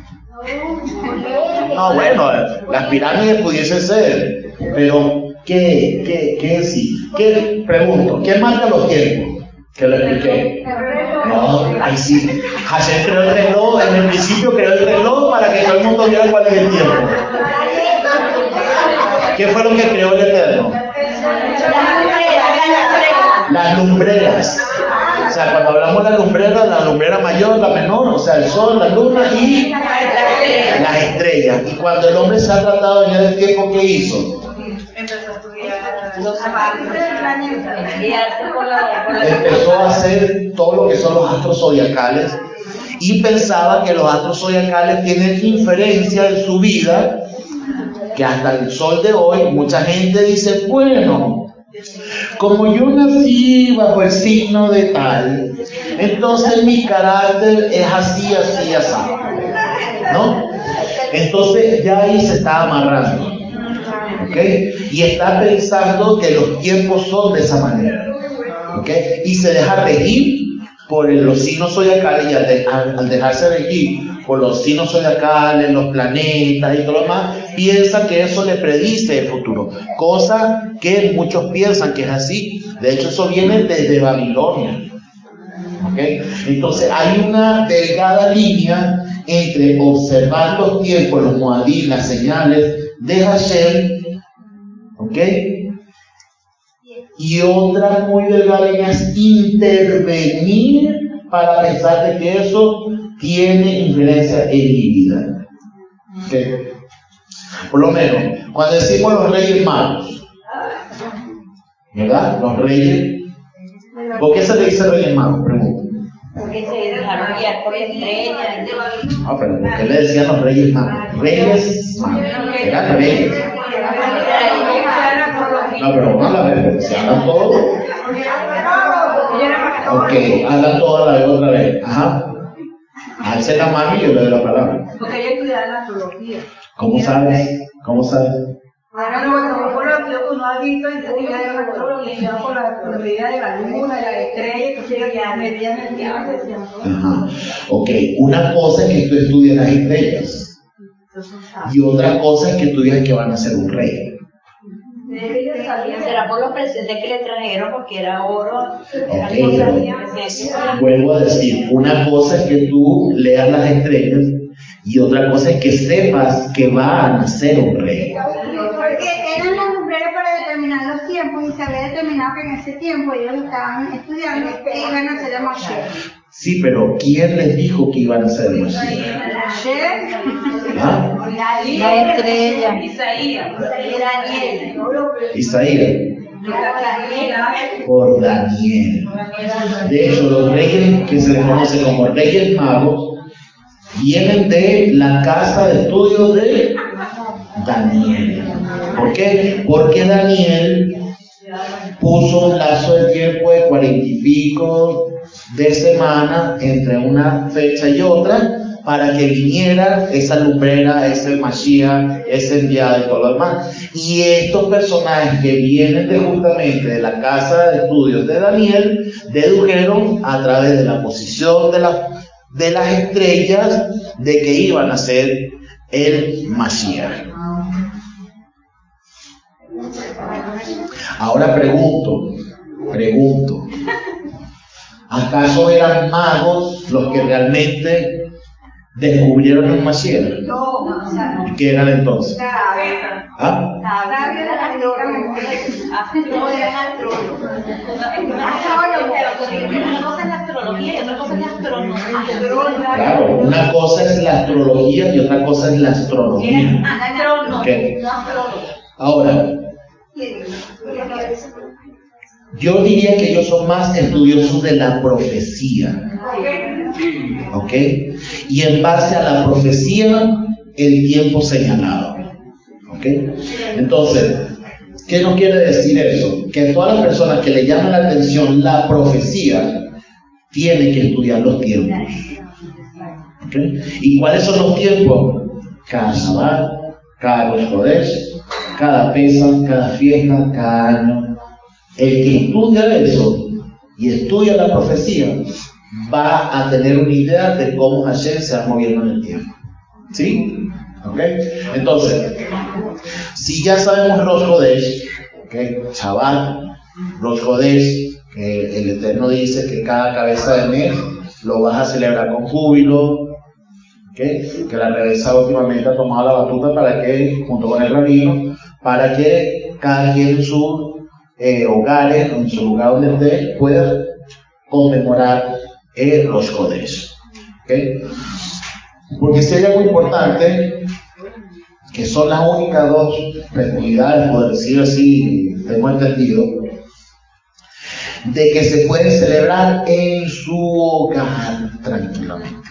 No, bueno, las pirámides pudiesen ser, pero ¿qué, qué, qué sí? ¿Qué, pregunto, ¿qué marca los tiempos? Que lo expliqué. No, ahí sí. Hashem creó el reloj, en el principio creó el reloj para que todo el mundo viera cuál es el tiempo. ¿Qué fue lo que creó el Eterno? Las lumbreras. O sea, cuando hablamos de las lumbreras, la lumbrera mayor, la menor, o sea, el sol, la luna y las estrellas. Y cuando el hombre se ha tratado en el tiempo, ¿qué hizo? Empezó a estudiar los Empezó a hacer todo lo que son los astros zodiacales y pensaba que los astros zodiacales tienen inferencia en su vida, que hasta el sol de hoy mucha gente dice, bueno, como yo nací bajo el signo de tal, entonces mi carácter es así, así, así, ¿no? Entonces ya ahí se está amarrando, ¿ok? Y está pensando que los tiempos son de esa manera, ¿ok? Y se deja regir por los signos zodiacales, y al, de, al, al dejarse regir por los signos zodiacales, los planetas y todo lo demás, piensa que eso le predice el futuro, cosa que muchos piensan que es así. De hecho, eso viene desde Babilonia, ¿ok? Entonces hay una delgada línea entre observar los tiempos, los moadim, las señales de Hashem, ¿ok? Y otra muy delgada línea es intervenir para pensar de que eso tiene injerencia en mi vida. ¿Okay? Por lo menos, cuando decimos los reyes magos, ¿verdad? Los reyes. ¿Por qué se le dice reyes magos? Pregunto. Porque se dejaron guiar por estrellas. Ah, pero ¿por qué le decían los reyes magos? Reyes magos. Eran reyes. No, pero vamos a ver, porque si hablan todo. Ok, hablan todo a la vez otra vez. Ajá. Alce la mano y yo le doy la palabra. Porque ellos estudiaron la astrología. ¿Cómo sabes? ¿Cómo sabes? Bueno, no, por lo que uno ha visto en estudiar la astrología, por la medida de la luna, de la estrella, que se que medían el tiempo. Ajá. Ok, una cosa es que tú estudias las estrellas y otra cosa es que tú digas que van a ser un rey. Será por los presentes que le trajeron, porque era oro. Ok, pero vuelvo a decir, una cosa es que tú leas las estrellas y otra cosa es que sepas que va a nacer un rey. Porque eran las lumbreras para determinar los tiempos y se había determinado que en ese tiempo ellos estaban estudiando que iban a ser el Mashiach. Sí, pero ¿quién les dijo que iban a ser el Mashiach? ¿Ah? La estrella. Isaías. Daniel. Isaías. Por Daniel. De hecho, los reyes que se les conoce como reyes magos vienen de la casa de estudios de Daniel. ¿Por qué? Porque Daniel puso un lazo de tiempo de cuarenta y pico de semanas entre una fecha y otra para que viniera esa lumbrera, ese Mashiach, ese enviado y todo lo demás. Y estos personajes que vienen de justamente de la casa de estudios de Daniel dedujeron a través de la posición de, la, de las estrellas de que iban a ser el Mashiach. Ahora pregunto, pregunto, ¿acaso eran magos los que realmente descubrieron el Mashiach? ¿Y qué eran entonces? ¿Ah? Claro, una cosa es la astrología y otra cosa es la astronomía. Okay. Ahora, yo diría que ellos son más estudiosos de la profecía. ¿Ok? Y en base a la profecía, el tiempo señalado. ¿Ok? Entonces, ¿qué nos quiere decir eso? Que todas las personas que le llaman la atención la profecía tienen que estudiar los tiempos. ¿Ok? ¿Y cuáles son los tiempos? Cada Shabbat, cada Rosh Chodesh, cada Pesa, cada fiesta, cada año. El que estudia eso y estudia la profecía va a tener una idea de cómo Hashem se va moviendo en el tiempo. ¿Sí? ¿Ok? Entonces, si ya sabemos Rosh Chodesh, ¿okay? Shabbat, Rosh Chodesh, que el Eterno dice que cada cabeza de mes lo vas a celebrar con júbilo, ¿okay? Que la Rebesa últimamente ha tomado la batuta para que, junto con el rabino, para que cada quien en sus eh, hogares, en su lugar donde esté, pueda conmemorar el Rosh Chodesh. ¿Okay? Porque si hay algo importante, que son las únicas dos festividades, por decir así, tengo entendido, de que se pueden celebrar en su hogar tranquilamente.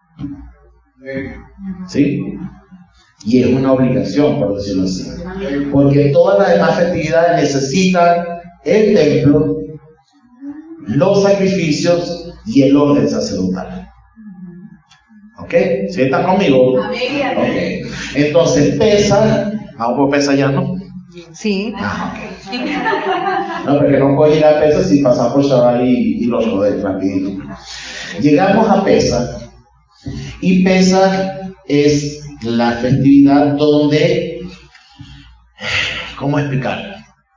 ¿Sí? Y es una obligación, por decirlo así. Porque todas las demás festividades necesitan el templo, los sacrificios y el orden sacerdotal. ¿Ok? ¿Sí están conmigo? Ok. Entonces, pesa. Vamos por pesa ya, ¿no? Sí. Ah, okay. No, porque no puedo llegar a pesa sin pasar por Shabbat y, y los joder rapidito. Llegamos a pesa. Y pesa es la festividad donde, ¿cómo explicarlo?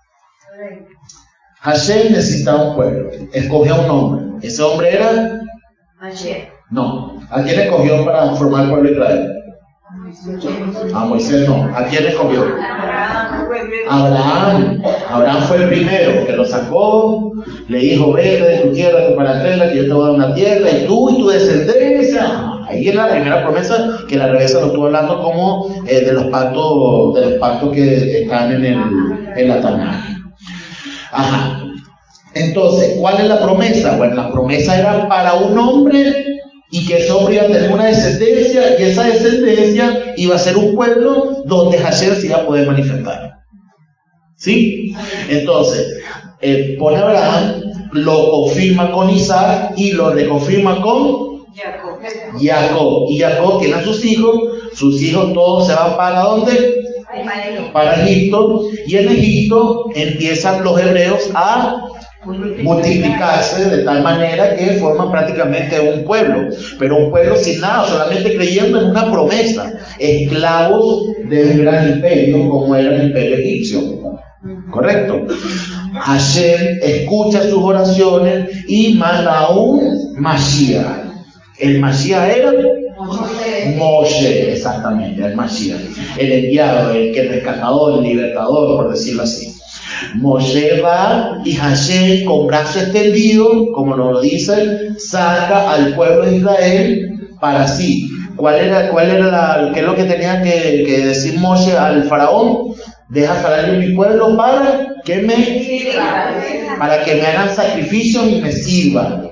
Hashem necesitaba un pueblo, escogió un hombre. ¿Ese hombre era? Hashem. No. ¿A quién escogió para formar el pueblo de Israel? A Moisés no. ¿A quién escogió? Abraham. Abraham fue el primero que lo sacó, le dijo, vete de tu tierra, de tu parentela, que yo te voy a dar una tierra, y tú y tu descendencia. Ahí es la primera promesa que la revista lo estuvo hablando como eh, de los pactos, de los pactos que están en el en la Tanaj. Ajá. Entonces, ¿cuál es la promesa? Bueno, la promesa era para un hombre y que ese hombre iba a tener una descendencia y esa descendencia iba a ser un pueblo donde Hashem se iba a poder manifestar. ¿Sí? Entonces, eh, pone Abraham, lo confirma con Isaac y lo reconfirma con Jacob. Jacob. Y Jacob tiene a sus hijos, sus hijos todos se van para ¿dónde? Para Egipto. Y en Egipto empiezan los hebreos a multiplicarse de tal manera que forman prácticamente un pueblo, pero un pueblo sin nada, solamente creyendo en una promesa, esclavos de un gran imperio como era el imperio egipcio. ¿Correcto? Hashem escucha sus oraciones y manda a un Mashiach. El Mashiach era Moshe, exactamente, el Mashiach, el enviado, el que el rescatador, el libertador, por decirlo así. Moshe va y Hashem con brazo extendido, como nos lo dice, saca al pueblo de Israel para sí. ¿Cuál era, cuál era la, qué es lo que tenía que, que decir Moshe al faraón? Deja salir de mi pueblo para que me, para que me hagan sacrificios y me sirvan.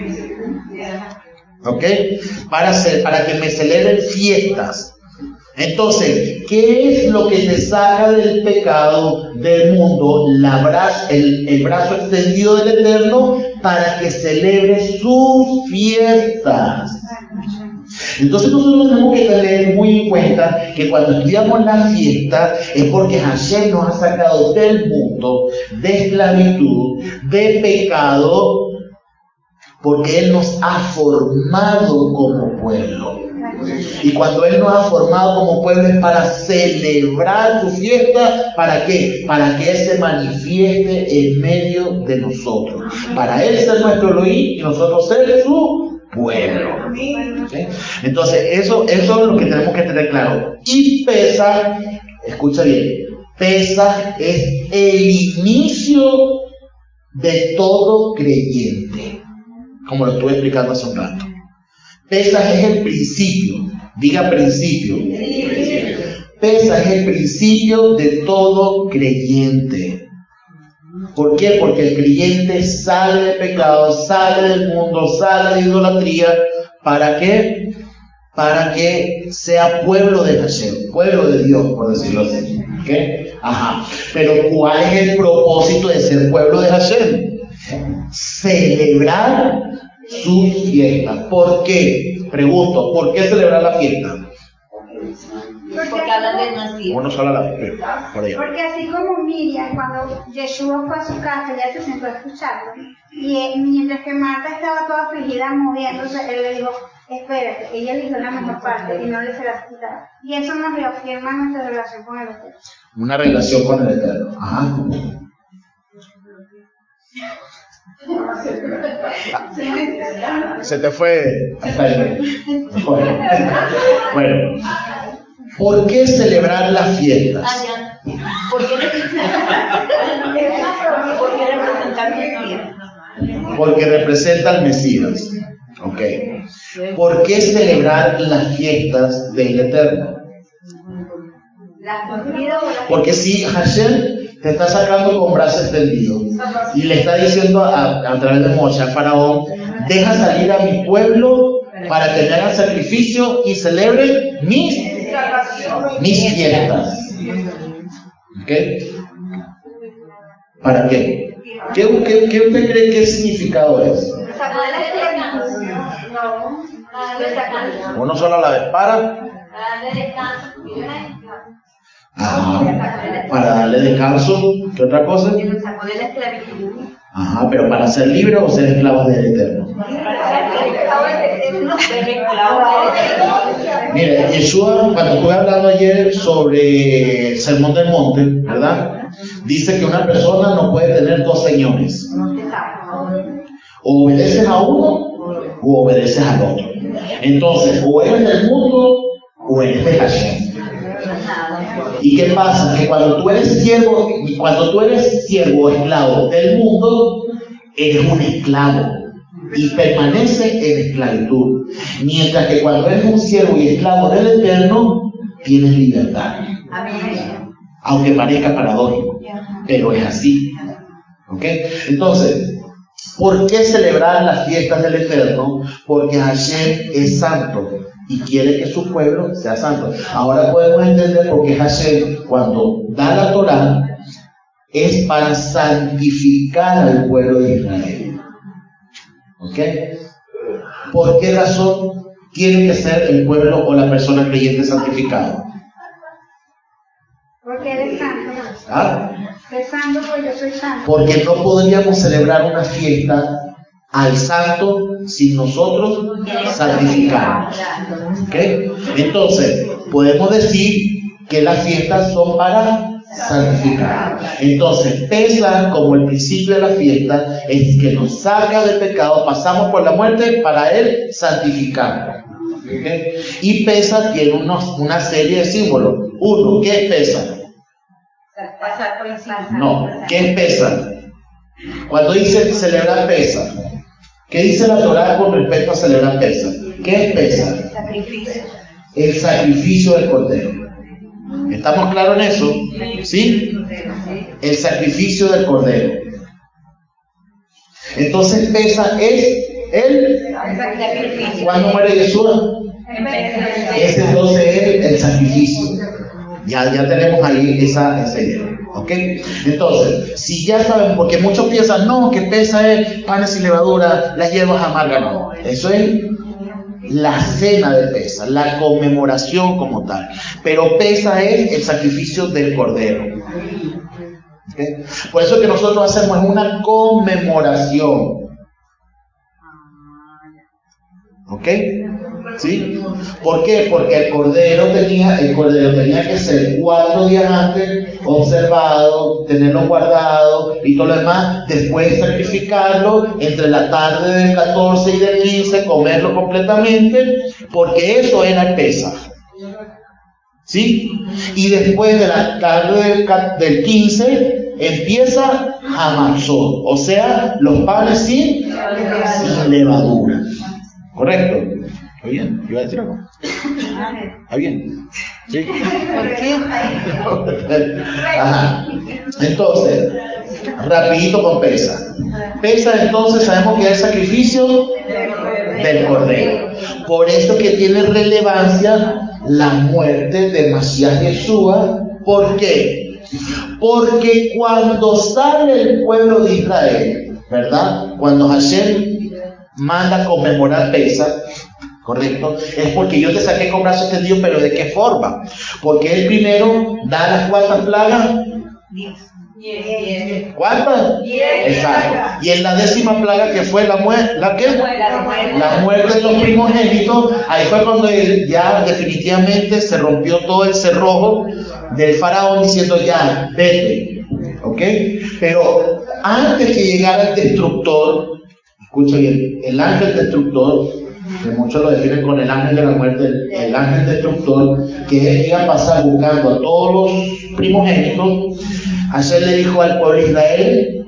¿Ok? Para, hacer, para que me celebren fiestas. Entonces, ¿qué es lo que te saca del pecado del mundo? La bra- el, el brazo extendido del Eterno para que celebre sus fiestas. Entonces nosotros tenemos que tener muy en cuenta que cuando estudiamos la fiesta es porque Hashem nos ha sacado del mundo, de esclavitud, de pecado, porque Él nos ha formado como pueblo. Y cuando Él nos ha formado como pueblo es para celebrar su fiesta. ¿Para qué? Para que Él se manifieste en medio de nosotros. Para Él ser nuestro Elohim y nosotros ser su pueblo. ¿Okay? Entonces eso, eso es lo que tenemos que tener claro. Y Pesaj, escucha bien, Pesaj es el inicio de todo creyente, como lo estuve explicando hace un rato. Pesaj es el principio, diga principio. Pesaj es el principio de todo creyente. ¿Por qué? Porque el creyente sale de pecado, sale del mundo, sale de idolatría. ¿Para qué? Para que sea pueblo de Hashem, pueblo de Dios, por decirlo así. ¿Okay? Ajá. Pero ¿cuál es el propósito de ser pueblo de Hashem? Celebrar sus fiestas. ¿Por qué? Pregunto, ¿por qué celebrar la fiesta? Porque hablan del nacido. Uno solo la fiesta. Por allá. Porque así como Miriam, cuando Yeshua fue a su casa, ella se sentó a escucharlo. Y eh, mientras que Marta estaba toda afligida moviéndose, él le dijo, espérate, ella eligió la mejor parte y no le será quitada. Y eso nos reafirma nuestra relación con el Eterno. Una relación con el Eterno. Ajá. Se te fue. Bueno, ¿por qué celebrar las fiestas? ¿Por qué representar Mesías? Porque representa al Mesías. Ok. ¿Por qué celebrar las fiestas del Eterno? Porque si Hashem te está sacando con brazos extendidos y le está diciendo a, a través de Moshe al faraón, deja salir a mi pueblo para que me hagan sacrificio y celebren mis, mis fiestas. ¿Ok? ¿Para qué? ¿Qué, qué, qué usted cree que significado es? Uno solo a la vez. ¿Para? Ajá. Para darle descanso. ¿Qué otra cosa? Ajá, pero para ser libre o ser esclavos del Eterno. Mire, Yeshua, cuando estuve hablando ayer sobre el Sermón del Monte, ¿verdad? Dice que una persona no puede tener dos señores. O obedeces a uno o obedeces al otro. Entonces, o eres del mundo o o eres de Hashem. ¿Y qué pasa? Que cuando tú eres siervo, cuando tú eres siervo o esclavo del mundo, eres un esclavo y permaneces en esclavitud. Mientras que cuando eres un siervo y esclavo del Eterno, tienes libertad. Aunque parezca paradójico, pero es así. ¿Ok? Entonces, ¿por qué celebrar las fiestas del Eterno? Porque Hashem es santo y quiere que su pueblo sea santo. Ahora podemos entender por qué Hashem, cuando da la Torá, es para santificar al pueblo de Israel. ¿Ok? ¿Por qué razón tiene que ser el pueblo o la persona creyente santificado? Porque eres santo. ¿Ah? Eres santo porque yo soy santo. Porque no podríamos celebrar una fiesta al santo sin nosotros santificarnos. ¿Ok? Entonces, podemos decir que las fiestas son para santificar. Entonces, Pesaj, como el principio de la fiesta, es que nos saca del pecado, pasamos por la muerte para él santificar. ¿Okay? Y Pesaj tiene unos, una serie de símbolos. Uno, ¿qué es Pesaj? No, ¿qué es Pesaj? Cuando dice celebrar Pesaj, ¿qué dice la Torá con respecto a celebrar Pesaj? ¿Qué es Pesaj? El sacrificio del Cordero. ¿Estamos claros en eso? ¿Sí? El sacrificio del Cordero. Entonces Pesaj es el... ¿Cuándo muere Yeshua? Es entonces el, el sacrificio. Ya, ya tenemos ahí esa, esa idea. ¿Ok? Entonces, si ya saben, porque muchos piensan, no, que Pesaj es panes y levadura, las hierbas amargas. No, eso es la cena de Pesaj, la conmemoración como tal. Pero Pesaj es el sacrificio del Cordero. ¿Okay? Por eso que nosotros hacemos una conmemoración. ¿Ok? ¿Sí? ¿Por qué? Porque el cordero tenía, el cordero tenía que ser cuatro días antes observado, tenerlo guardado y todo lo demás, después sacrificarlo entre la tarde del catorce y del quince, comerlo completamente, porque eso era el Pesaj. ¿Sí? Y después de la tarde del, del quince empieza Hamatzot, o sea, los panes sin, sin levadura. ¿Correcto? ¿Está bien? ¿Iba a decir algo? ¿Está bien? ¿Sí? ¿Por qué? Ajá. Entonces, rapidito con Pesaj. Pesaj entonces sabemos que es el sacrificio del Cordero. Por eso que tiene relevancia la muerte de Mashiach Yeshua. ¿Por qué? Porque cuando sale el pueblo de Israel, ¿verdad? Cuando Hashem manda a conmemorar Pesaj, ¿correcto? Es porque yo te saqué con brazos extendidos, pero ¿de qué forma? Porque él primero da las cuantas plagas. ¿Cuántas? Exacto. Y en la décima plaga, que fue la muerte, ¿la qué? La muerte de los primogénitos. Ahí fue cuando él ya definitivamente se rompió todo el cerrojo del faraón diciendo ya, vete. ¿Ok? Pero antes que llegara el destructor, escucha bien, el ángel destructor, que muchos lo definen con el ángel de la muerte, el ángel destructor, que él iba a pasar buscando a todos los primogénitos. Hashem le dijo al pueblo de Israel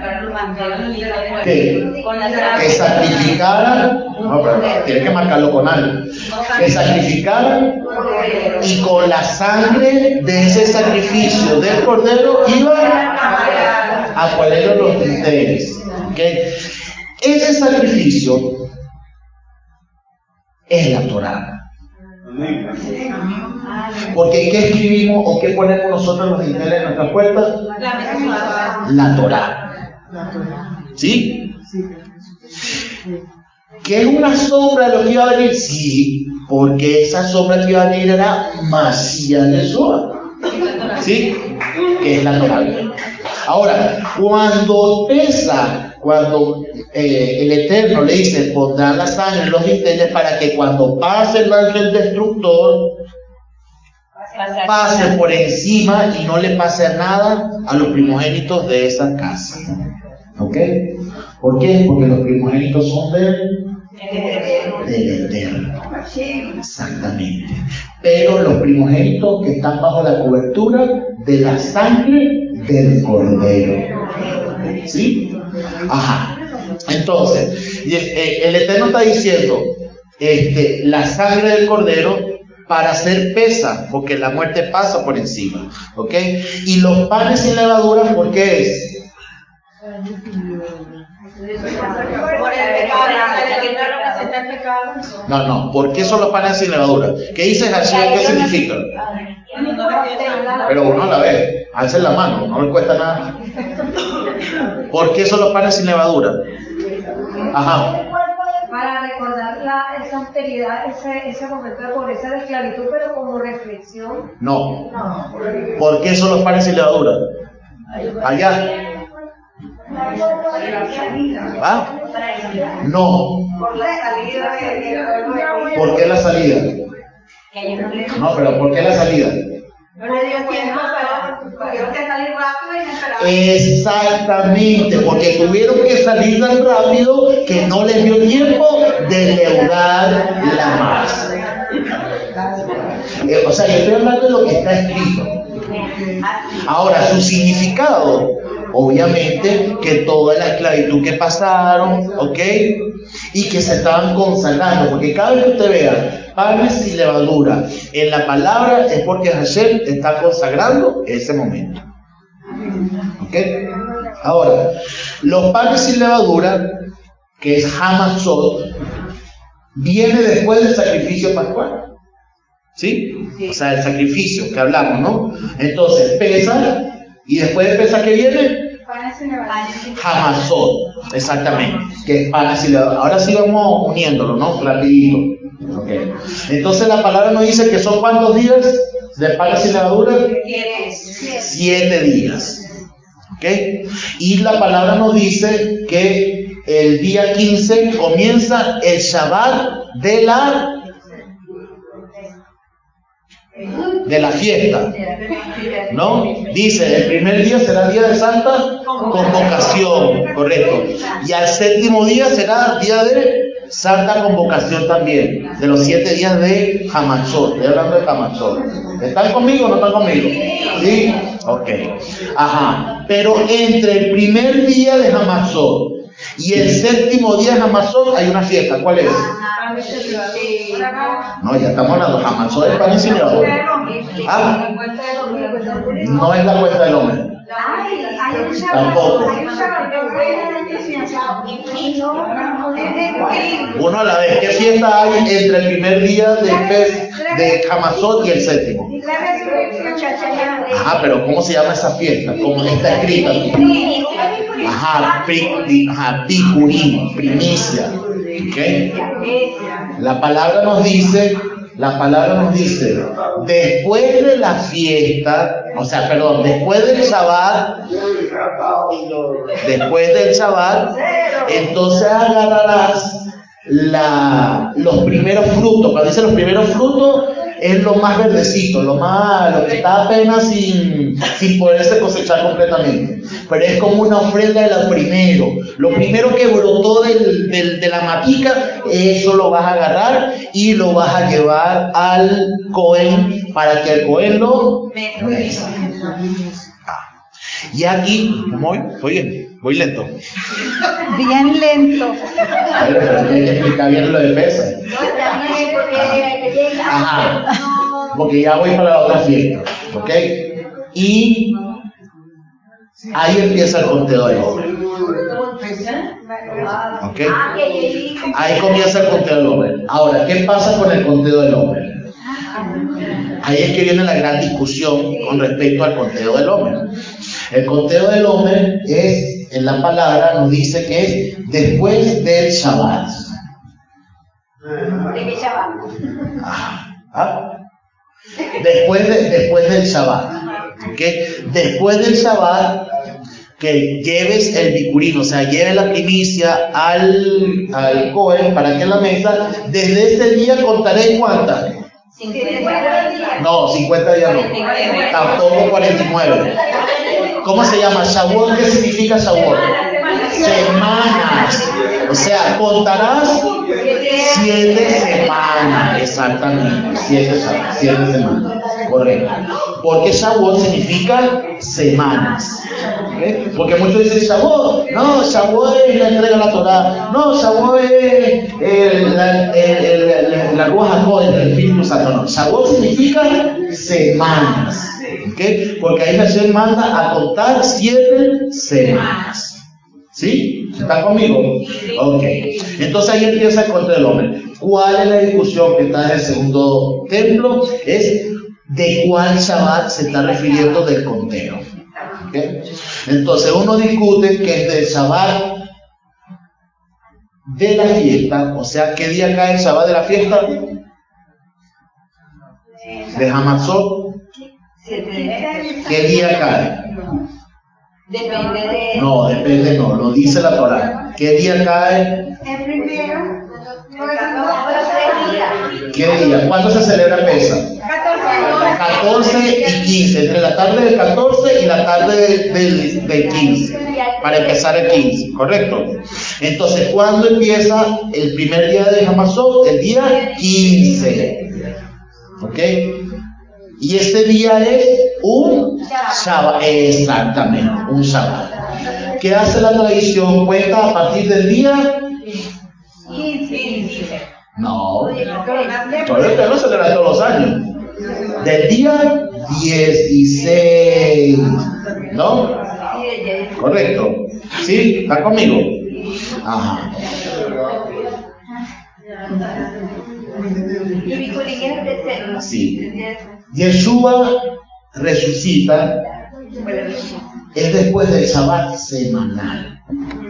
que, que sacrificaran, no, pero tiene que marcarlo con algo, que sacrificaran, y con la sangre de ese sacrificio del cordero iban a poner los dinteles. ¿Okay? Ese sacrificio es la Torá. Porque ¿qué escribimos o qué ponemos nosotros los dinteles en nuestras puertas? La Torá. ¿Sí? ¿Que es una sombra de lo que iba a venir? Sí, porque esa sombra que iba a venir era Mashiach Yeshua. ¿Sí? Que es la Torá. Ahora, cuando pesa, cuando eh, el Eterno le dice, pondrán la sangre en los dinteles para que cuando pase el ángel destructor, pase por encima y no le pase nada a los primogénitos de esa casa. ¿Ok? ¿Por qué? Porque los primogénitos son del, del Eterno. Exactamente. pero los primogénitos que están bajo la cobertura de la sangre del Cordero. ¿Sí? Ajá. Entonces, el Eterno está diciendo, este, la sangre del Cordero para hacer pesa, porque la muerte pasa por encima. ¿Ok? Y los panes sin levadura, ¿por qué es? No, no, ¿por qué son los panes sin levadura? ¿Qué dice Hashem? ¿Qué significa? Pero uno la ve, alza la mano, no le cuesta nada. ¿Por qué son los panes sin levadura? Ajá. Para recordar la, esa austeridad, ese, ese momento de pobreza, de esclavitud, pero como reflexión. No. ¿Por qué son los panes sin levadura? Allá. ¿Ah? No. ¿Por qué la salida? No, pero ¿por qué la salida? No le dio tiempo, pero tuvieron que salir rápido y no esperaban. Exactamente, porque tuvieron que salir tan rápido que no les dio tiempo de leudar la masa. Eh, o sea, yo estoy hablando de lo que está escrito. Ahora, su significado, obviamente, que toda la esclavitud que pasaron, ¿ok? Y que se estaban consagrando, porque cada vez que usted vea panes sin levadura en la palabra es porque Hashem está consagrando ese momento. ¿Ok? Ahora, los panes sin levadura, que es Hamatzot, viene después del sacrificio pascual. ¿Sí? O sea, el sacrificio que hablamos, ¿no? Entonces, pesa, y después de pesa, ¿qué viene? Hamatzot, exactamente, que es panes sin levadura. Ahora sí vamos uniéndolo, ¿no? Rapidito. Okay. Entonces la palabra nos dice que son ¿cuántos días de panes sin levadura? Siete días. ¿Ok? Y la palabra nos dice que el día quince comienza el Shabbat de la de la fiesta, ¿no? Dice, el primer día será día de santa convocación, correcto. Y al séptimo día será día de santa convocación también, de los siete días de Hamatzot. Estoy hablando de Hamatzot. ¿Están conmigo o no están conmigo? ¿Sí? Ok. Ajá. Pero entre el primer día de Hamatzot y el séptimo día de Hamatzot hay una fiesta. ¿Cuál es? No, ya estamos hablando. Hamatzot es panes sin levadura. Ah, no es la cuesta del hombre. Tampoco. Uno a la vez. ¿Qué fiesta hay entre el primer día de, de Hamatzot y el séptimo? Ajá, pero ¿cómo se llama esa fiesta? ¿Cómo está escrita? Ajá, pri, ajá, Bikurim, primicia. ¿Okay? La palabra nos dice, la palabra nos dice, después de la fiesta, o sea, perdón, después del Shabbat, después del Shabbat, entonces agarrarás la, los primeros frutos. Cuando dice los primeros frutos, es lo más verdecito, lo más, lo que está apenas sin, sin poderse cosechar completamente. Pero es como una ofrenda de lo primero. Lo primero que brotó del, del, de la matica, eso lo vas a agarrar y lo vas a llevar al Cohen para que el Cohen lo mesa. Y aquí, ¿cómo voy? Voy bien, voy lento. Bien lento. Pero, pero hay que explicar bien lo de pesa. Ajá. Porque ya voy para la otra fiesta. ¿Ok? Y ahí empieza el conteo del hombre. ¿Ok? Ahí comienza el conteo del hombre. Ahora, ¿qué pasa con el conteo del hombre? Ahí es que viene la gran discusión con respecto al conteo del hombre. El conteo del hombre es, en la palabra nos dice que es después del Shabbat. ¿De qué Shabbat? Ah, ah. Después, de, después del Shabbat. ¿Okay? Después del Shabbat, que lleves el bikurim, o sea, lleves la primicia al, al Cohen para que en la mesa, desde ese día contaré cuántas. cincuenta días. No, cincuenta días no. Tampoco cuarenta y nueve. ¿Cómo se llama? Shavuot, ¿qué significa Shavuot? semanas. O sea, contarás siete semanas. Exactamente. Siete, siete semanas. Correcto. Porque Shavuot significa semanas. ¿Okay? Porque muchos dicen Shavuot. No, Shavuot es la entrega de la Torah. No, Shavuot es el, la, el, el, el, la Ruach HaKodesh del Espíritu Santo. No, Shavuot significa semanas. ¿Okay? Porque ahí Hashem manda a contar siete semanas. ¿Sí? ¿Están conmigo? Ok. Entonces ahí empieza el control del hombre. ¿Cuál es la discusión que está en el segundo templo? Es de cuál Shabbat se está refiriendo del conteo. ¿Okay? Entonces uno discute que es del Shabbat de la fiesta, o sea, ¿qué día cae el Shabbat de la fiesta? De Hamatzot. ¿Qué día cae? Depende de... No, depende no, lo dice la Torah. ¿Qué día cae? El primero. ¿Qué día? ¿Cuándo se celebra Pesach? catorce y quince, entre la tarde del catorce y la tarde del, del quince, para empezar el quince, ¿correcto? Entonces, ¿cuándo empieza el primer día de Hamatzot? El día quince, ¿ok? Y ese día es un Shabbat, exactamente, un Shabbat. ¿Qué hace la tradición? ¿Cuenta a partir del día? No, todavía no se celebra todos los años. Del día dieciséis, ¿no? Correcto. ¿Sí? ¿Está conmigo? Ajá. Sí. Yeshua resucita es después del Shabbat semanal,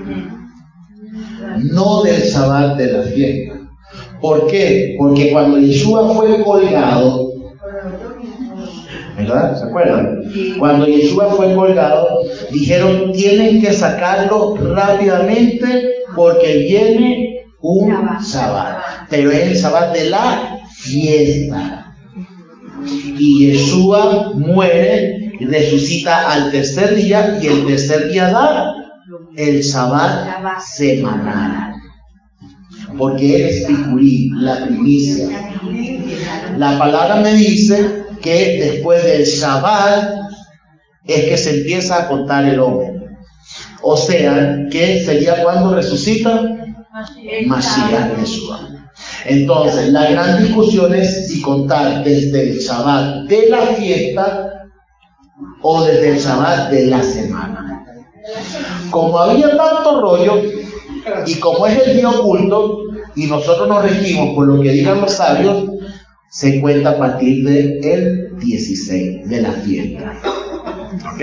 no del Shabbat de la fiesta. ¿Por qué? Porque cuando Yeshua fue colgado, ¿verdad? ¿Se acuerdan? Cuando Yeshua fue colgado, dijeron, tienen que sacarlo rápidamente porque viene un Shabbat, pero es el Shabbat de la fiesta. Y Yeshua muere y resucita al tercer día, y el tercer día da el Shabbat semanal, porque él es Bikurí, la primicia. La palabra me dice que después del Shabbat es que se empieza a contar el hombre. O sea, que sería cuando resucita Mashiach Yeshua. Entonces, la gran discusión es si contar desde el Shabbat de la fiesta o desde el Shabbat de la semana. Como había tanto rollo, y como es el día oculto, y nosotros nos regimos por lo que digan los sabios, se cuenta a partir del dieciséis, de la fiesta. ¿Ok?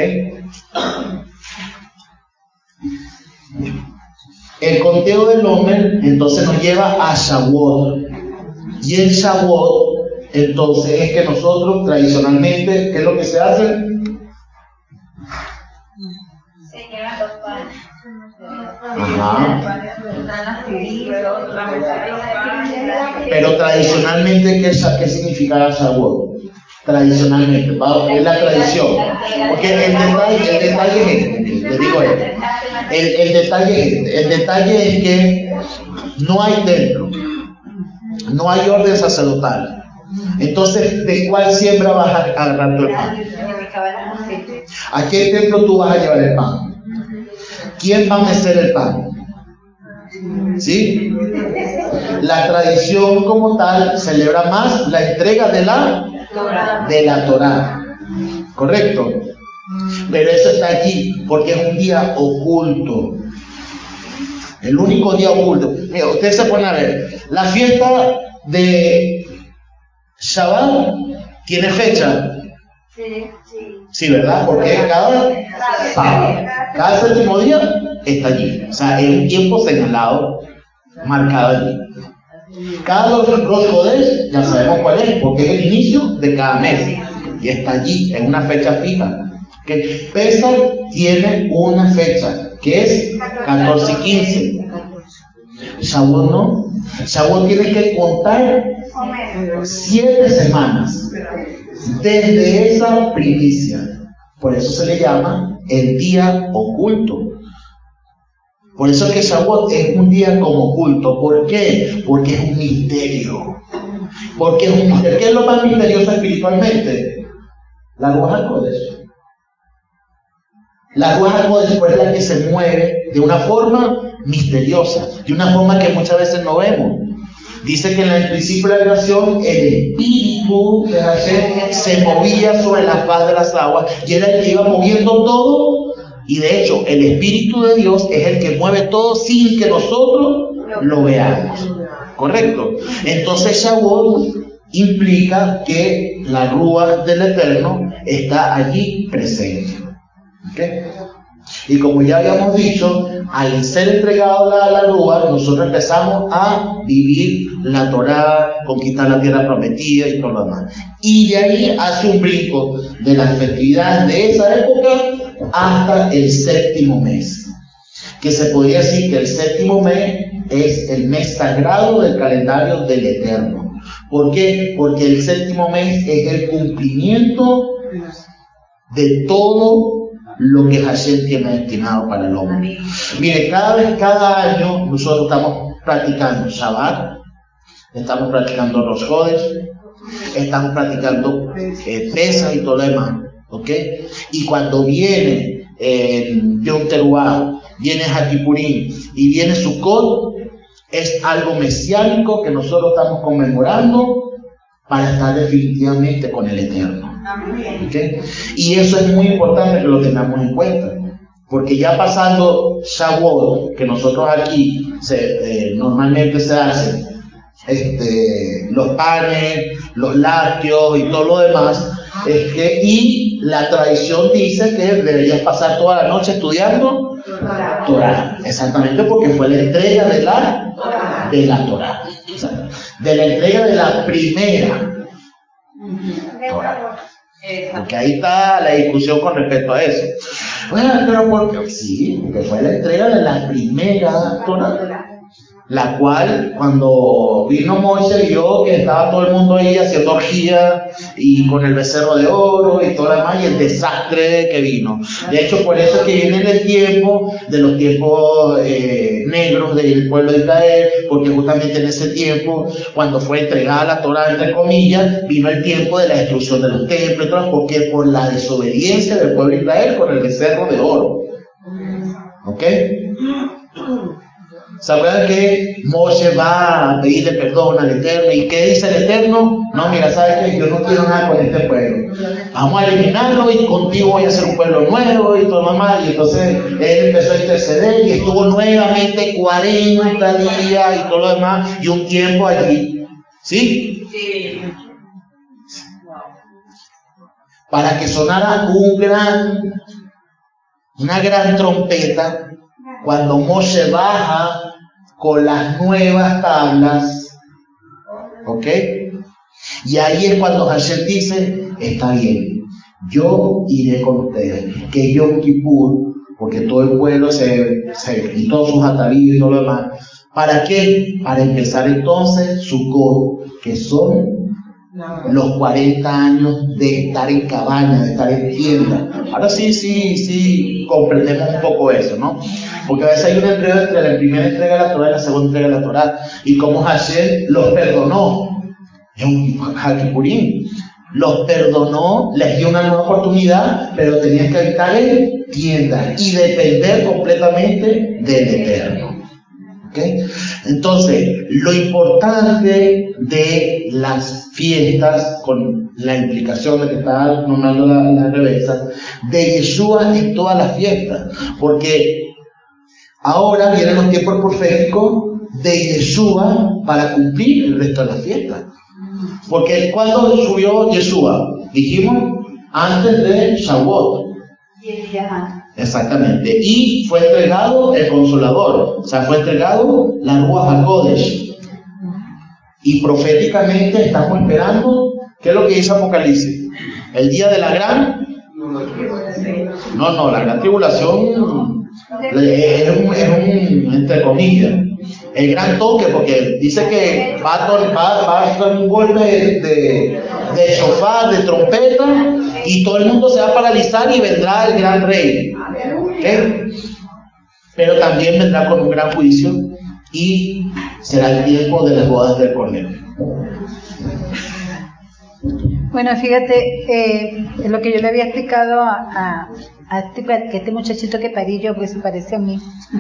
El conteo del hombre entonces nos lleva a Shavuot. Y en Shavuot, entonces, es que nosotros tradicionalmente, ¿qué es lo que se hace? Ajá. Pero tradicionalmente, ¿qué, qué significará Shavuot? Tradicionalmente, es la tradición. Porque el detalle, el detalle es este, les digo esto. El, el detalle es este. El detalle es que no hay templo, no hay orden sacerdotal. Entonces, ¿de cuál siembra vas a agarrar tu pan? ¿A qué templo tú vas a llevar el pan? ¿Quién va a mecer el pan? ¿Sí? La tradición como tal celebra más la entrega de la de la Torah, ¿correcto? Pero eso está allí porque es un día oculto, el único día oculto. Mira, ustedes se ponen a ver, la fiesta de Shabbat tiene fecha. Sí, sí. Sí, ¿verdad? Porque cada sábado, cada séptimo día está allí. O sea, es un tiempo señalado, marcado allí. Cada Rosh Chodesh ya sabemos cuál es, porque es el inicio de cada mes. Y está allí, en una fecha fija. Que Pesach tiene una fecha, que es catorce y quince. Shavuot no. Shavuot tiene que contar siete semanas desde esa primicia. Por eso se le llama el día oculto. Por eso es que Shavuot es un día como culto. ¿Por qué? Porque es un misterio. Porque es un misterio. ¿Qué es lo más misterioso espiritualmente? La Ruach HaKodesh. La Ruach HaKodesh es la que se mueve de una forma misteriosa, de una forma que muchas veces no vemos. Dice que en el principio de la creación el espíritu de Hashem se movía sobre la faz de las aguas y era el que iba moviendo todo. Y de hecho, el Espíritu de Dios es el que mueve todo sin que nosotros lo veamos. ¿Correcto? Entonces Shavuot implica que la Ruach del Eterno está allí presente. ¿Okay? Y como ya habíamos dicho, al ser entregado la, la Ruach, nosotros empezamos a vivir la Torá, conquistar la tierra prometida y todo lo demás. Y de ahí hace un brinco de las festividades de esa época hasta el séptimo mes. Que se podría decir que el séptimo mes es el mes sagrado del calendario del Eterno. ¿Por qué? Porque el séptimo mes es el cumplimiento de todo lo que Hashem tiene destinado para el hombre. Mire, cada vez, cada año nosotros estamos practicando Shabbat, estamos practicando Rosh Chodesh, estamos practicando eh, Pesach y todo lo demás, ¿ok? Y cuando viene eh, Yom Teruah, viene Hakipurim y viene Sukkot, es algo mesiánico que nosotros estamos conmemorando para estar definitivamente con el Eterno. ¿Okay? Y eso es muy importante que lo tengamos en cuenta, porque ya pasando Shavuot, que nosotros aquí se, eh, normalmente se hacen este, los panes, los lácteos y todo lo demás, es que, y la tradición dice que deberías pasar toda la noche estudiando Torah, exactamente, porque fue la entrega de la, de la Torah, o sea, de la entrega de la primera Torah. Porque ahí está la discusión con respecto a eso. Bueno, pero porque sí, porque fue la entrega de la primera Torah, la cual cuando vino Moisés vio que estaba todo el mundo ahí haciendo orgía y con el becerro de oro y todo lo demás, y el desastre que vino. De hecho, por eso es que viene el tiempo de los tiempos eh, negros del pueblo de Israel, porque justamente en ese tiempo, cuando fue entregada la Torah, entre comillas, vino el tiempo de la destrucción de los templos, porque por la desobediencia del pueblo de Israel con el becerro de oro. ¿Ok? ¿Sabrán que Moshe va a pedirle perdón al Eterno? ¿Y qué dice el Eterno? No, mira, ¿sabes qué? Yo no quiero nada con este pueblo. Vamos a eliminarlo y contigo voy a hacer un pueblo nuevo y todo lo demás. Y entonces él empezó a interceder y estuvo nuevamente cuarenta días y todo lo demás y un tiempo allí. ¿Sí? Sí. Para que sonara un gran, una gran trompeta. Cuando Moshe baja con las nuevas tablas, ¿ok? Y ahí es cuando Hashem dice, está bien, yo iré con ustedes, que Yom Kippur, porque todo el pueblo se, se quitó sus atavíos y todo lo demás. ¿Para qué? Para empezar entonces Sukkot, que son los cuarenta años de estar en cabaña, de estar en tienda. Ahora sí, sí, sí, comprendemos un poco eso, ¿no? Porque a veces hay una entrega entre la primera entrega de la Torah y la segunda entrega de la Torah, y como Hashem los perdonó en Hakipurim, los perdonó, les dio una nueva oportunidad, pero tenían que habitar en tienda y depender completamente del Eterno. ¿Okay? Entonces, lo importante de las fiestas, con la implicación de que está nombrando la, la reversa, de Yeshua en todas las fiestas, porque ahora vienen los tiempos proféticos de Yeshua para cumplir el resto de las fiestas. Porque cuando subió Yeshua, dijimos antes de Shavuot. Exactamente. Y fue entregado el Consolador, o sea, fue entregado la Ruach HaKodesh. Y proféticamente estamos esperando, ¿qué es lo que dice Apocalipsis? El día de la gran... No, no, la gran tribulación es un, es un entre comillas, el gran toque, porque dice que va a, va, va a estar un golpe de, de, de shofar, de trompeta, y todo el mundo se va a paralizar y vendrá el gran rey. ¿Okay? pero también vendrá con un gran juicio y será el tiempo de las bodas del Cordero. Bueno, fíjate, eh, lo que yo le había explicado a, a, a este, que este muchachito que parí yo, pues se parece a mí,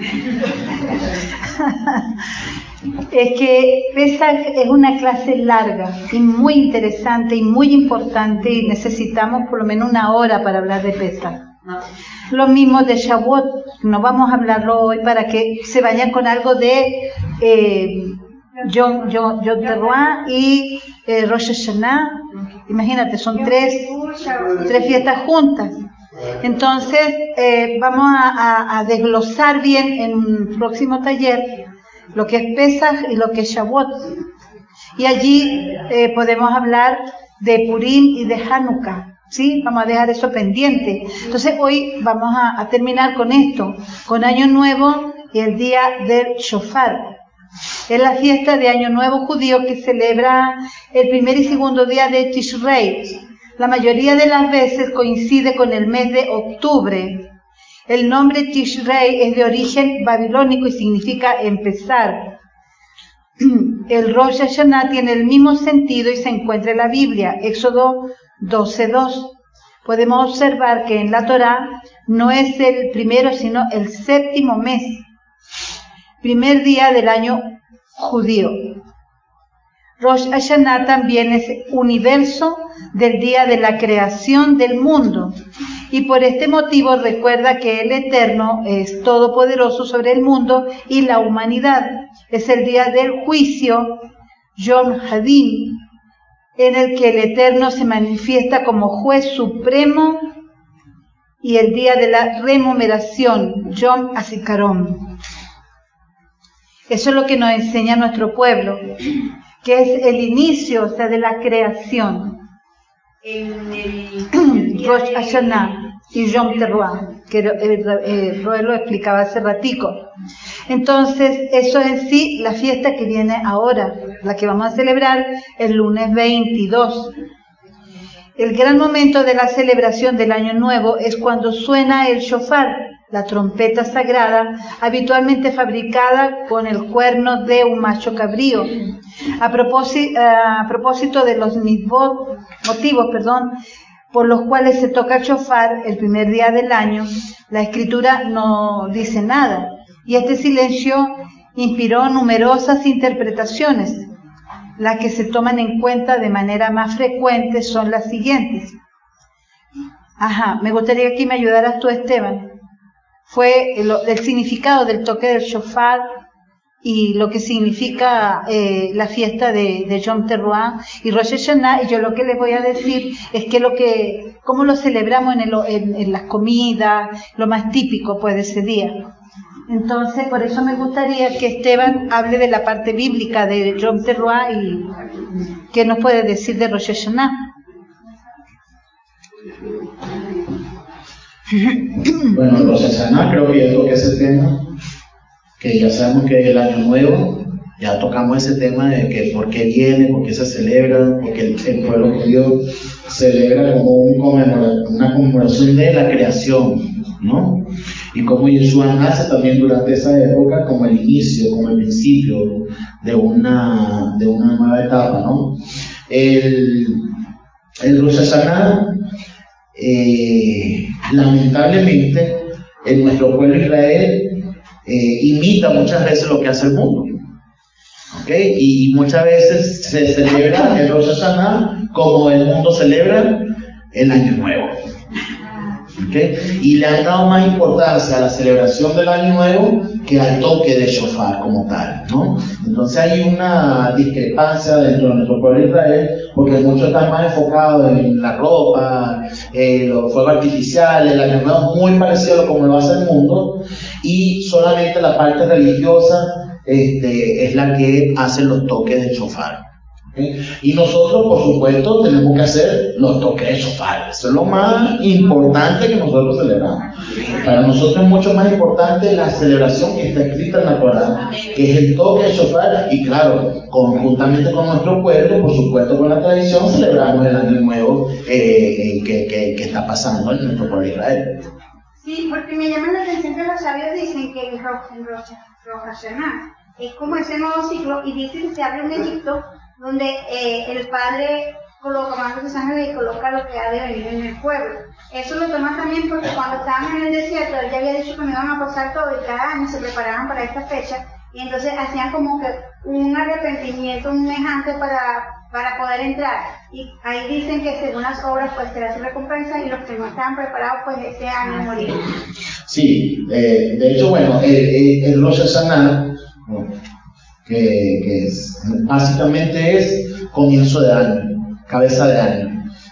es que Pesaj es una clase larga y muy interesante y muy importante, y necesitamos por lo menos una hora para hablar de Pesaj. Lo mismo de Shavuot, no vamos a hablarlo hoy para que se vayan con algo de eh, Yom, Yom, Yom Teruah y eh, Rosh Hashanah. Imagínate, son tres, tres fiestas juntas. Entonces, eh, vamos a, a, a desglosar bien en un próximo taller lo que es Pesaj y lo que es Shavuot. Y allí eh, podemos hablar de Purim y de Hanukkah. ¿Sí? Vamos a dejar eso pendiente. Entonces hoy vamos a, a terminar con esto, con Año Nuevo y el día del Shofar. Es la fiesta de Año Nuevo judío que celebra el primer y segundo día de Tishrei. La mayoría de las veces coincide con el mes de octubre. El nombre Tishrei es de origen babilónico y significa empezar. El Rosh Hashanah tiene el mismo sentido y se encuentra en la Biblia, Éxodo doce dos. Podemos observar que en la Torá no es el primero, sino el séptimo mes, primer día del año judío. Rosh Hashanah también es universo del día de la creación del mundo, y por este motivo recuerda que el Eterno es todopoderoso sobre el mundo y la humanidad. Es el día del juicio, Yom Hadin, en el que el Eterno se manifiesta como juez supremo, y el día de la remuneración, Yom Hazikaron. Eso es lo que nos enseña nuestro pueblo, que es el inicio, o sea, de la creación. En el Rosh Hashanah y Yom Teruah, que eh, Roel lo explicaba hace ratico. Entonces, eso es en sí la fiesta que viene ahora, la que vamos a celebrar el lunes veintidós. El gran momento de la celebración del Año Nuevo es cuando suena el shofar, la trompeta sagrada, habitualmente fabricada con el cuerno de un macho cabrío. A propósito, a propósito de los mitzvot, motivos, perdón, por los cuales se toca el shofar el primer día del año, la escritura no dice nada, y este silencio inspiró numerosas interpretaciones. Las que se toman en cuenta de manera más frecuente son las siguientes. Ajá, me gustaría que me ayudaras tú, Esteban. Fue el, el significado del toque del shofar y lo que significa eh, la fiesta de, de Yom Teruah y Rosh Hashanah. Y yo lo que les voy a decir es que lo que, cómo lo celebramos en, el, en, en las comidas, lo más típico pues de ese día. Entonces, por eso me gustaría que Esteban hable de la parte bíblica de Yom Teruah y qué nos puede decir de Rosh Hashanah. Bueno, Rosh Hashanah creo que ya toqué ese tema, que ya sabemos que es el año nuevo, ya tocamos ese tema de que por qué viene, por qué se celebra, porque el, el pueblo judío celebra como un conmemora, una conmemoración de la creación, ¿no? Y como Yeshua nace también durante esa época como el inicio, como el principio de una, de una nueva etapa, ¿no? El, el Rosh Hashanah, eh, lamentablemente, en nuestro pueblo Israel, eh, imita muchas veces lo que hace el mundo. ¿Okay? Y muchas veces se celebra el Rosh Hashanah como el mundo celebra el Año Nuevo. ¿Okay? Y le han dado más importancia a la celebración del Año Nuevo que al toque de shofar como tal, ¿no? Entonces hay una discrepancia dentro de nuestro pueblo de Israel, porque muchos están más enfocados en la ropa, eh, los fuegos artificiales, el Año Nuevo muy parecido a como lo hace el mundo, y solamente la parte religiosa este, es la que hace los toques de shofar. ¿Okay? Y nosotros, por supuesto, tenemos que hacer los toques de shofar. Eso es lo más importante que nosotros celebramos. Para nosotros es mucho más importante la celebración que está escrita en la Torá, que es el toque de shofar. Y claro, conjuntamente con nuestro pueblo, por supuesto con la tradición, celebramos el año nuevo eh, que, que, que está pasando en nuestro pueblo de Israel. Sí, porque me llama la atención que los sabios dicen que en Rosh Hashanah es como ese nuevo ciclo, y dicen que se abre un Egipto donde eh, el Padre coloca, manda sus ángeles y coloca lo que ha de venir en el pueblo. Eso lo toman también porque cuando estaban en el desierto, él ya había dicho que no iban a pasar todo y cada año se preparaban para esta fecha, y entonces hacían como que un arrepentimiento semejante para, para poder entrar. Y ahí dicen que según las obras pues será su recompensa, y los que no estaban preparados pues ese año morirán. Sí, eh, de hecho, bueno, el, el Rosh Hashanah, que, que es, básicamente es comienzo de año, cabeza de año.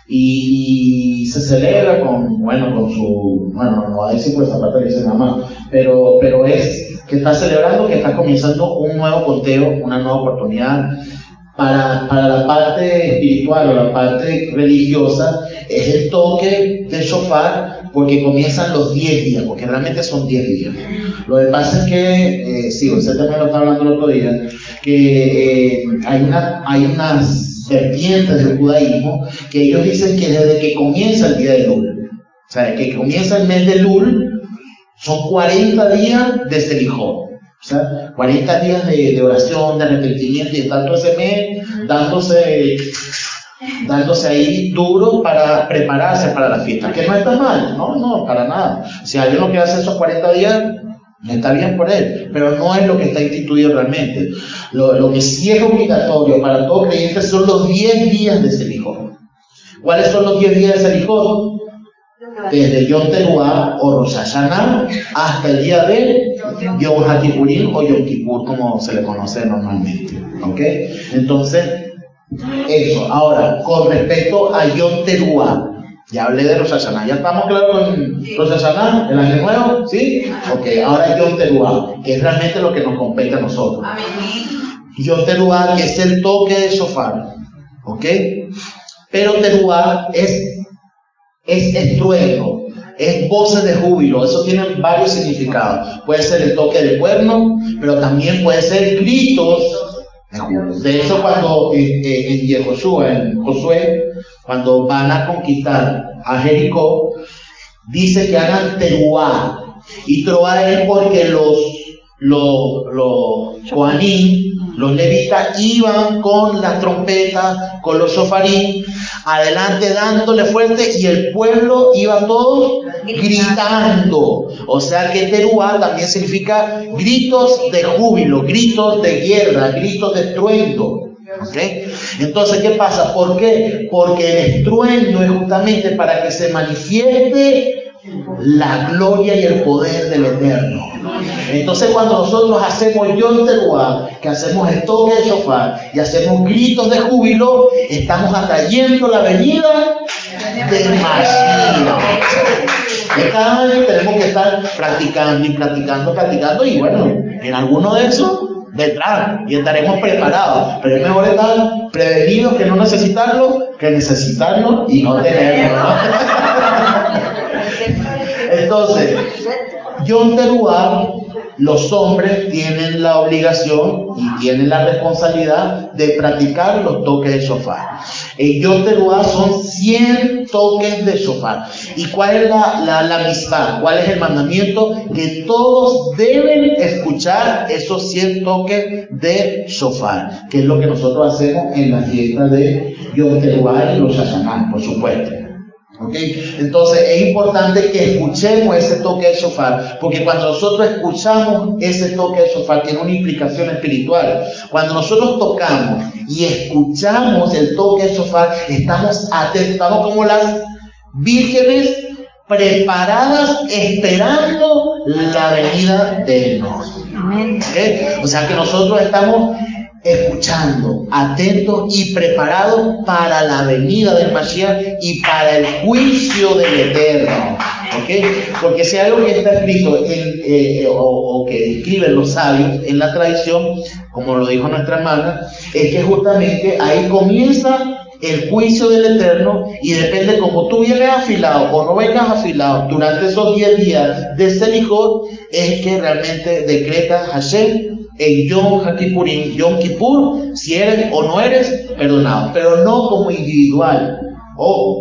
Y se celebra con, bueno, con su, bueno, no va a decir por esa parte le dice nada más, pero, pero es que está celebrando que está comenzando un nuevo conteo, una nueva oportunidad. Para, para la parte espiritual o la parte religiosa es el toque del shofar, porque comienzan los diez días, porque realmente son diez días. Lo que pasa es que, eh, sí, usted también lo estaba hablando el otro día, que eh, hay, una, hay unas serpientes del judaísmo que ellos dicen que desde que comienza el día de Lul, o sea, desde que comienza el mes de Lul, son cuarenta días de Selijot. O sea, cuarenta días de, de oración, de arrepentimiento, y tanto ese mes dándose, dándose ahí duro para prepararse para la fiesta. Que no está mal, no, no, para nada. Si alguien lo que hace esos cuarenta días, está bien por él, pero no es lo que está instituido realmente. Lo, lo que sí es obligatorio para todo creyente son los diez días de Selijot. ¿Cuáles son los diez días de Selijot? Desde Yom Teruah o Rosh Hashanah hasta el día de Yom HaKippurim o Yom Kippur, como se le conoce normalmente. ¿Ok? Entonces, eso. Ahora, con respecto a Yom Teruah, ya hablé de Rosh Hashanah. ¿Ya estamos claros con Rosh Hashanah, el año nuevo? ¿Sí? Ok, ahora Yom Teruah, que es realmente lo que nos compete a nosotros. Yom Teruah, que es el toque de shofar. ¿Ok? Pero Teruah es Es estruendo, es voces de júbilo. Eso tiene varios significados. Puede ser el toque de cuerno, pero también puede ser gritos de júbilo. De hecho, cuando eh, eh, en Yehoshua, en Josué, cuando van a conquistar a Jericó, dice que hagan teruá. Y teruá es porque los los los kohanim, los levitas, iban con las trompetas, con los shofarim, adelante dándole fuerte, y el pueblo iba todo gritando. O sea que teruá también significa gritos de júbilo, gritos de guerra, gritos de estruendo. ¿Okay? Entonces, ¿qué pasa? ¿Por qué? Porque el estruendo es justamente para que se manifieste la gloria y el poder del Eterno. Entonces, cuando nosotros hacemos Yom Teruah, que hacemos el toque de shofar y hacemos gritos de júbilo, estamos atrayendo la venida del Mashiach. Y cada año tenemos que estar practicando y practicando, practicando, y bueno, en alguno de esos vendrán y estaremos preparados. Pero es mejor estar prevenidos que no necesitarlo, que necesitarlo y no tenerlo, ¿no? Entonces, Yom Teruah, los hombres tienen la obligación y tienen la responsabilidad de practicar los toques de shofar. En Yom Teruah son cien toques de shofar. ¿Y cuál es la, la, la amistad? ¿Cuál es el mandamiento? Que todos deben escuchar esos cien toques de shofar, que es lo que nosotros hacemos en la fiesta de Yom Teruah y los Hashanah, por supuesto. ¿Okay? Entonces es importante que escuchemos ese toque de shofar, porque cuando nosotros escuchamos ese toque de shofar tiene una implicación espiritual. Cuando nosotros tocamos y escuchamos el toque de shofar, estamos atentos, estamos como las vírgenes preparadas esperando la venida de Él. ¿Okay? O sea que nosotros estamos escuchando, atentos y preparados para la venida del Mashiach y para el juicio del Eterno. ¿Okay? Porque si hay algo que está escrito en, eh, o, o que escriben los sabios en la tradición, como lo dijo nuestra hermana, es que justamente ahí comienza el juicio del Eterno, y depende como tú vienes afilado o no vengas afilado durante esos diez días de Selijot, es que realmente decreta Hashem en Yom HaKippurim, Yom Kippur, si eres o no eres perdonado, pero no como individual. Ojo,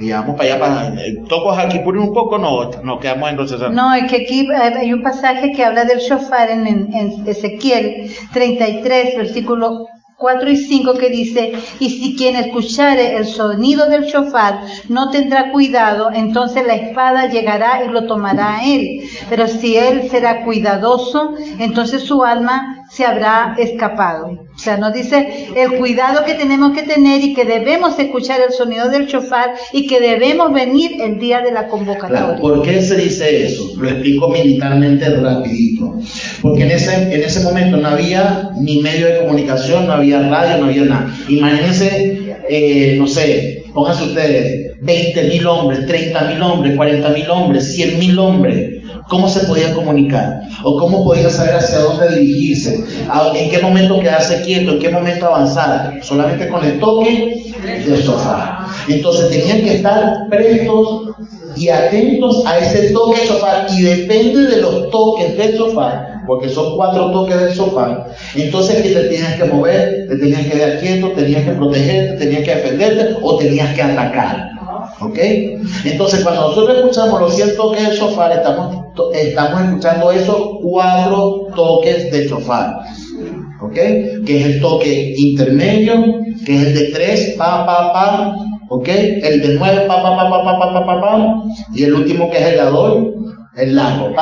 Y vamos para allá, para tocos aquí por un poco, no, nos quedamos en Rosh Hashanah. No, es que aquí hay un pasaje que habla del shofar en, en, en Ezequiel treinta y tres, versículo cuatro y cinco, que dice: y si quien escuchare el sonido del shofar no tendrá cuidado, entonces la espada llegará y lo tomará a él. Pero si él será cuidadoso, entonces su alma se habrá escapado. O sea, nos dice el cuidado que tenemos que tener y que debemos escuchar el sonido del shofar y que debemos venir el día de la convocatoria. Claro, ¿por qué se dice eso? Lo explico militarmente rapidito. Porque en ese, en ese momento no había ni medio de comunicación, no había radio, no había nada. Imagínense, eh, no sé, pónganse ustedes, veinte mil hombres, treinta mil hombres, cuarenta mil hombres, cien mil hombres. ¿Cómo se podía comunicar? ¿O cómo podía saber hacia dónde dirigirse? ¿En qué momento quedarse quieto? ¿En qué momento avanzar? Solamente con el toque del shofar. Entonces tenían que estar prestos y atentos a ese toque del shofar, y depende de los toques del shofar, porque son cuatro toques del shofar. Entonces, que te tenías que mover, te tenías que quedar quieto, tenías que protegerte, tenías que defenderte o tenías que atacar. ¿Ok? Entonces, cuando nosotros escuchamos los cien toques del shofar, estamos, estamos escuchando esos cuatro toques del shofar. ¿Ok? Que es el toque intermedio, que es el de tres, pa, pa, pa. ¿Ok? El de nueve, pa, pa, pa, pa, pa, pa, pa, pa, pa. Y el último, que es el gadol, el largo,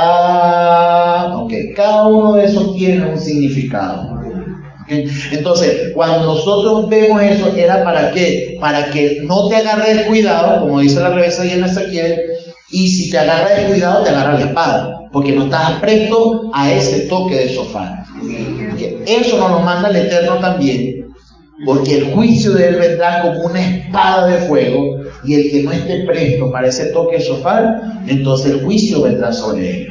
pa. ¿Ok? Cada uno de esos tiene un significado. Entonces, cuando nosotros vemos eso, ¿era para qué? Para que no te agarre el cuidado, como dice la revista ahí en Ezequiel, y si te agarra el cuidado, te agarra la espada, porque no estás presto a ese toque de shofar. Eso nos lo manda el Eterno también, porque el juicio de él vendrá como una espada de fuego, y el que no esté presto para ese toque de shofar, entonces el juicio vendrá sobre él.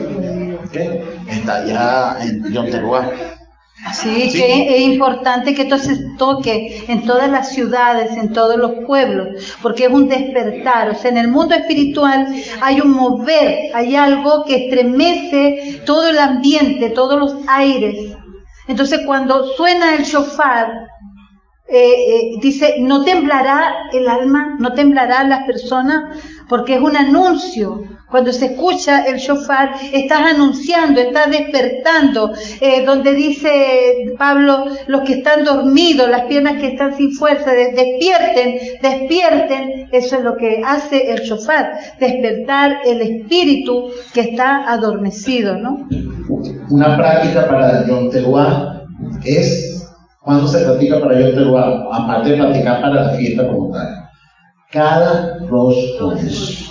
¿Okay? Está ya en Yom Teruah. Sí, Sí, que es importante que esto se toque en todas las ciudades, en todos los pueblos, porque es un despertar. O sea, en el mundo espiritual hay un mover, hay algo que estremece todo el ambiente, todos los aires. Entonces, cuando suena el shofar, eh, eh, dice, no temblará el alma, no temblarán las personas, porque es un anuncio. Cuando se escucha el shofar, estás anunciando, estás despertando, eh, donde dice Pablo, los que están dormidos, las piernas que están sin fuerza, de, despierten, despierten. Eso es lo que hace el shofar, despertar el espíritu que está adormecido, ¿no? Una práctica para Yom Teruah es, ¿cuándo se practica para Yom Teruah? Aparte de practicar para la fiesta como tal. Cada Rosh Chodesh.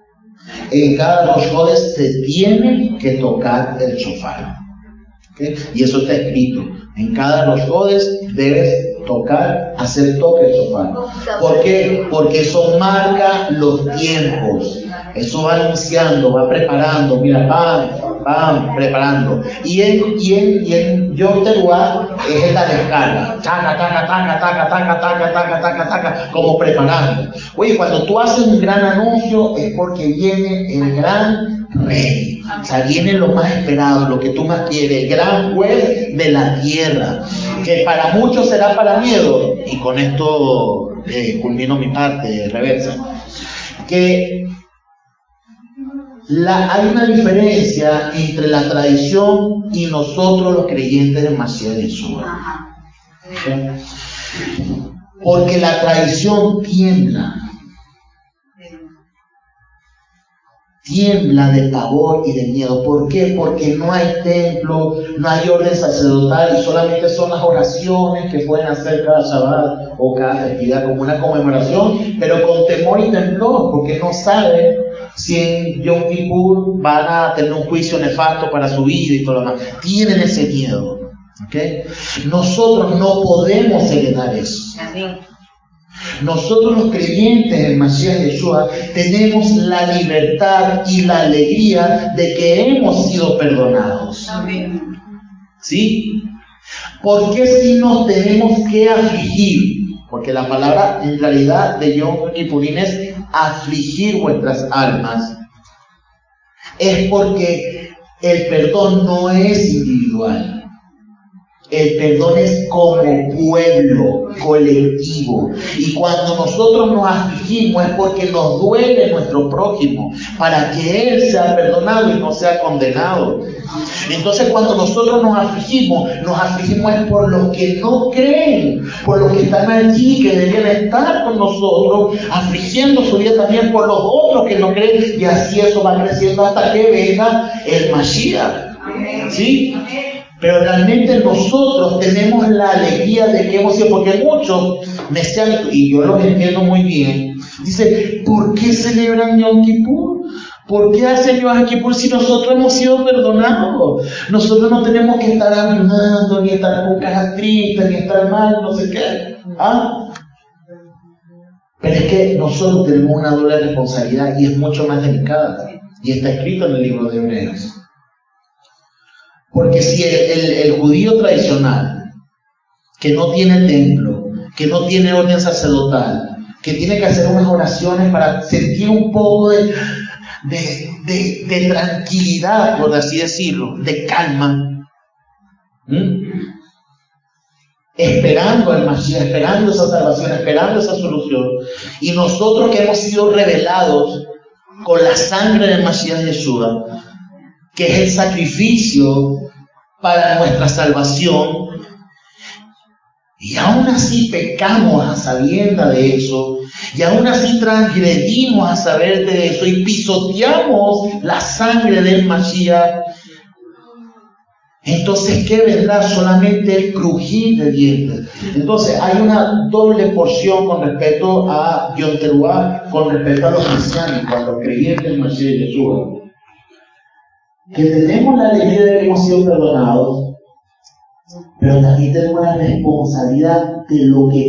En cada Rosh Chodesh se tiene que tocar el shofar. ¿Okay? Y eso está escrito. En cada Rosh Chodesh debes tocar, hacer toque el shofar. ¿Por qué? Porque eso marca los tiempos. Eso va anunciando, va preparando. Mira, pam, pam, preparando. Y en, y en, y en Yom Teruah es esta descarga. Taca, taca, taca, taca, taca, taca, taca, taca, taca, como preparando. Oye, cuando tú haces un gran anuncio es porque viene el gran rey. O sea, viene lo más esperado, lo que tú más quieres, el gran juez de la tierra, que para muchos será para miedo. Y con esto eh, culmino mi parte, reversa. Que la, hay una diferencia entre la tradición y nosotros los creyentes de Mashiach Yeshua. ¿Okay? Porque la tradición tiembla. Tiembla de pavor y de miedo. ¿Por qué? Porque no hay templo, no hay orden sacerdotal y solamente son las oraciones que pueden hacer cada Shabbat o cada festividad como una conmemoración, pero con temor y temblor, porque no saben si en Yom Kippur van a tener un juicio nefasto para su vida y todo lo demás. Tienen ese miedo. ¿Okay? Nosotros no podemos heredar eso. Nosotros los creyentes en Mashiach Yeshua tenemos la libertad y la alegría de que hemos sido perdonados. ¿Sí? ¿Por qué si nos tenemos que afligir? Porque la palabra en realidad de Yom Kippurín es afligir vuestras almas. Es porque el perdón no es individual. El perdón es como pueblo, colectivo. Y cuando nosotros nos afligimos es porque nos duele nuestro prójimo, para que él sea perdonado y no sea condenado. Entonces cuando nosotros nos afligimos, nos afligimos es por los que no creen, por los que están allí, que deberían estar con nosotros, afligiendo su vida también por los otros que no creen, y así eso va creciendo hasta que venga el Mashiach. ¿Sí? Pero realmente nosotros tenemos la alegría de que hemos sido, porque muchos me sean, y yo los entiendo muy bien, dice, ¿por qué celebran Yom Kippur? ¿Por qué hacen Yom Kippur si nosotros hemos sido perdonados? Nosotros no tenemos que estar ayunando, ni estar con cajas tristes, ni estar mal, no sé qué. ¿Ah? Pero es que nosotros tenemos una doble responsabilidad y es mucho más delicada. Y está escrito en el libro de Hebreos. Porque si el, el, el judío tradicional, que no tiene templo, que no tiene orden sacerdotal, que tiene que hacer unas oraciones para sentir un poco de, de, de, de tranquilidad, por así decirlo, de calma, ¿Mm? esperando al Mashiach, esperando esa salvación, esperando esa solución, y nosotros que hemos sido revelados con la sangre del Mashiach Yeshua, que es el sacrificio para nuestra salvación, y aún así pecamos a sabiendas de eso, y aún así transgredimos a saber de eso, y pisoteamos la sangre del Mashiach, entonces ¿qué vendrá? Solamente el crujir de dientes. Entonces hay una doble porción con respecto a Yom Teruah, con respecto a los mesiánicos, a los creyentes del Mashiach Yeshua, que tenemos la alegría de que hemos sido perdonados, pero también tenemos la responsabilidad de lo que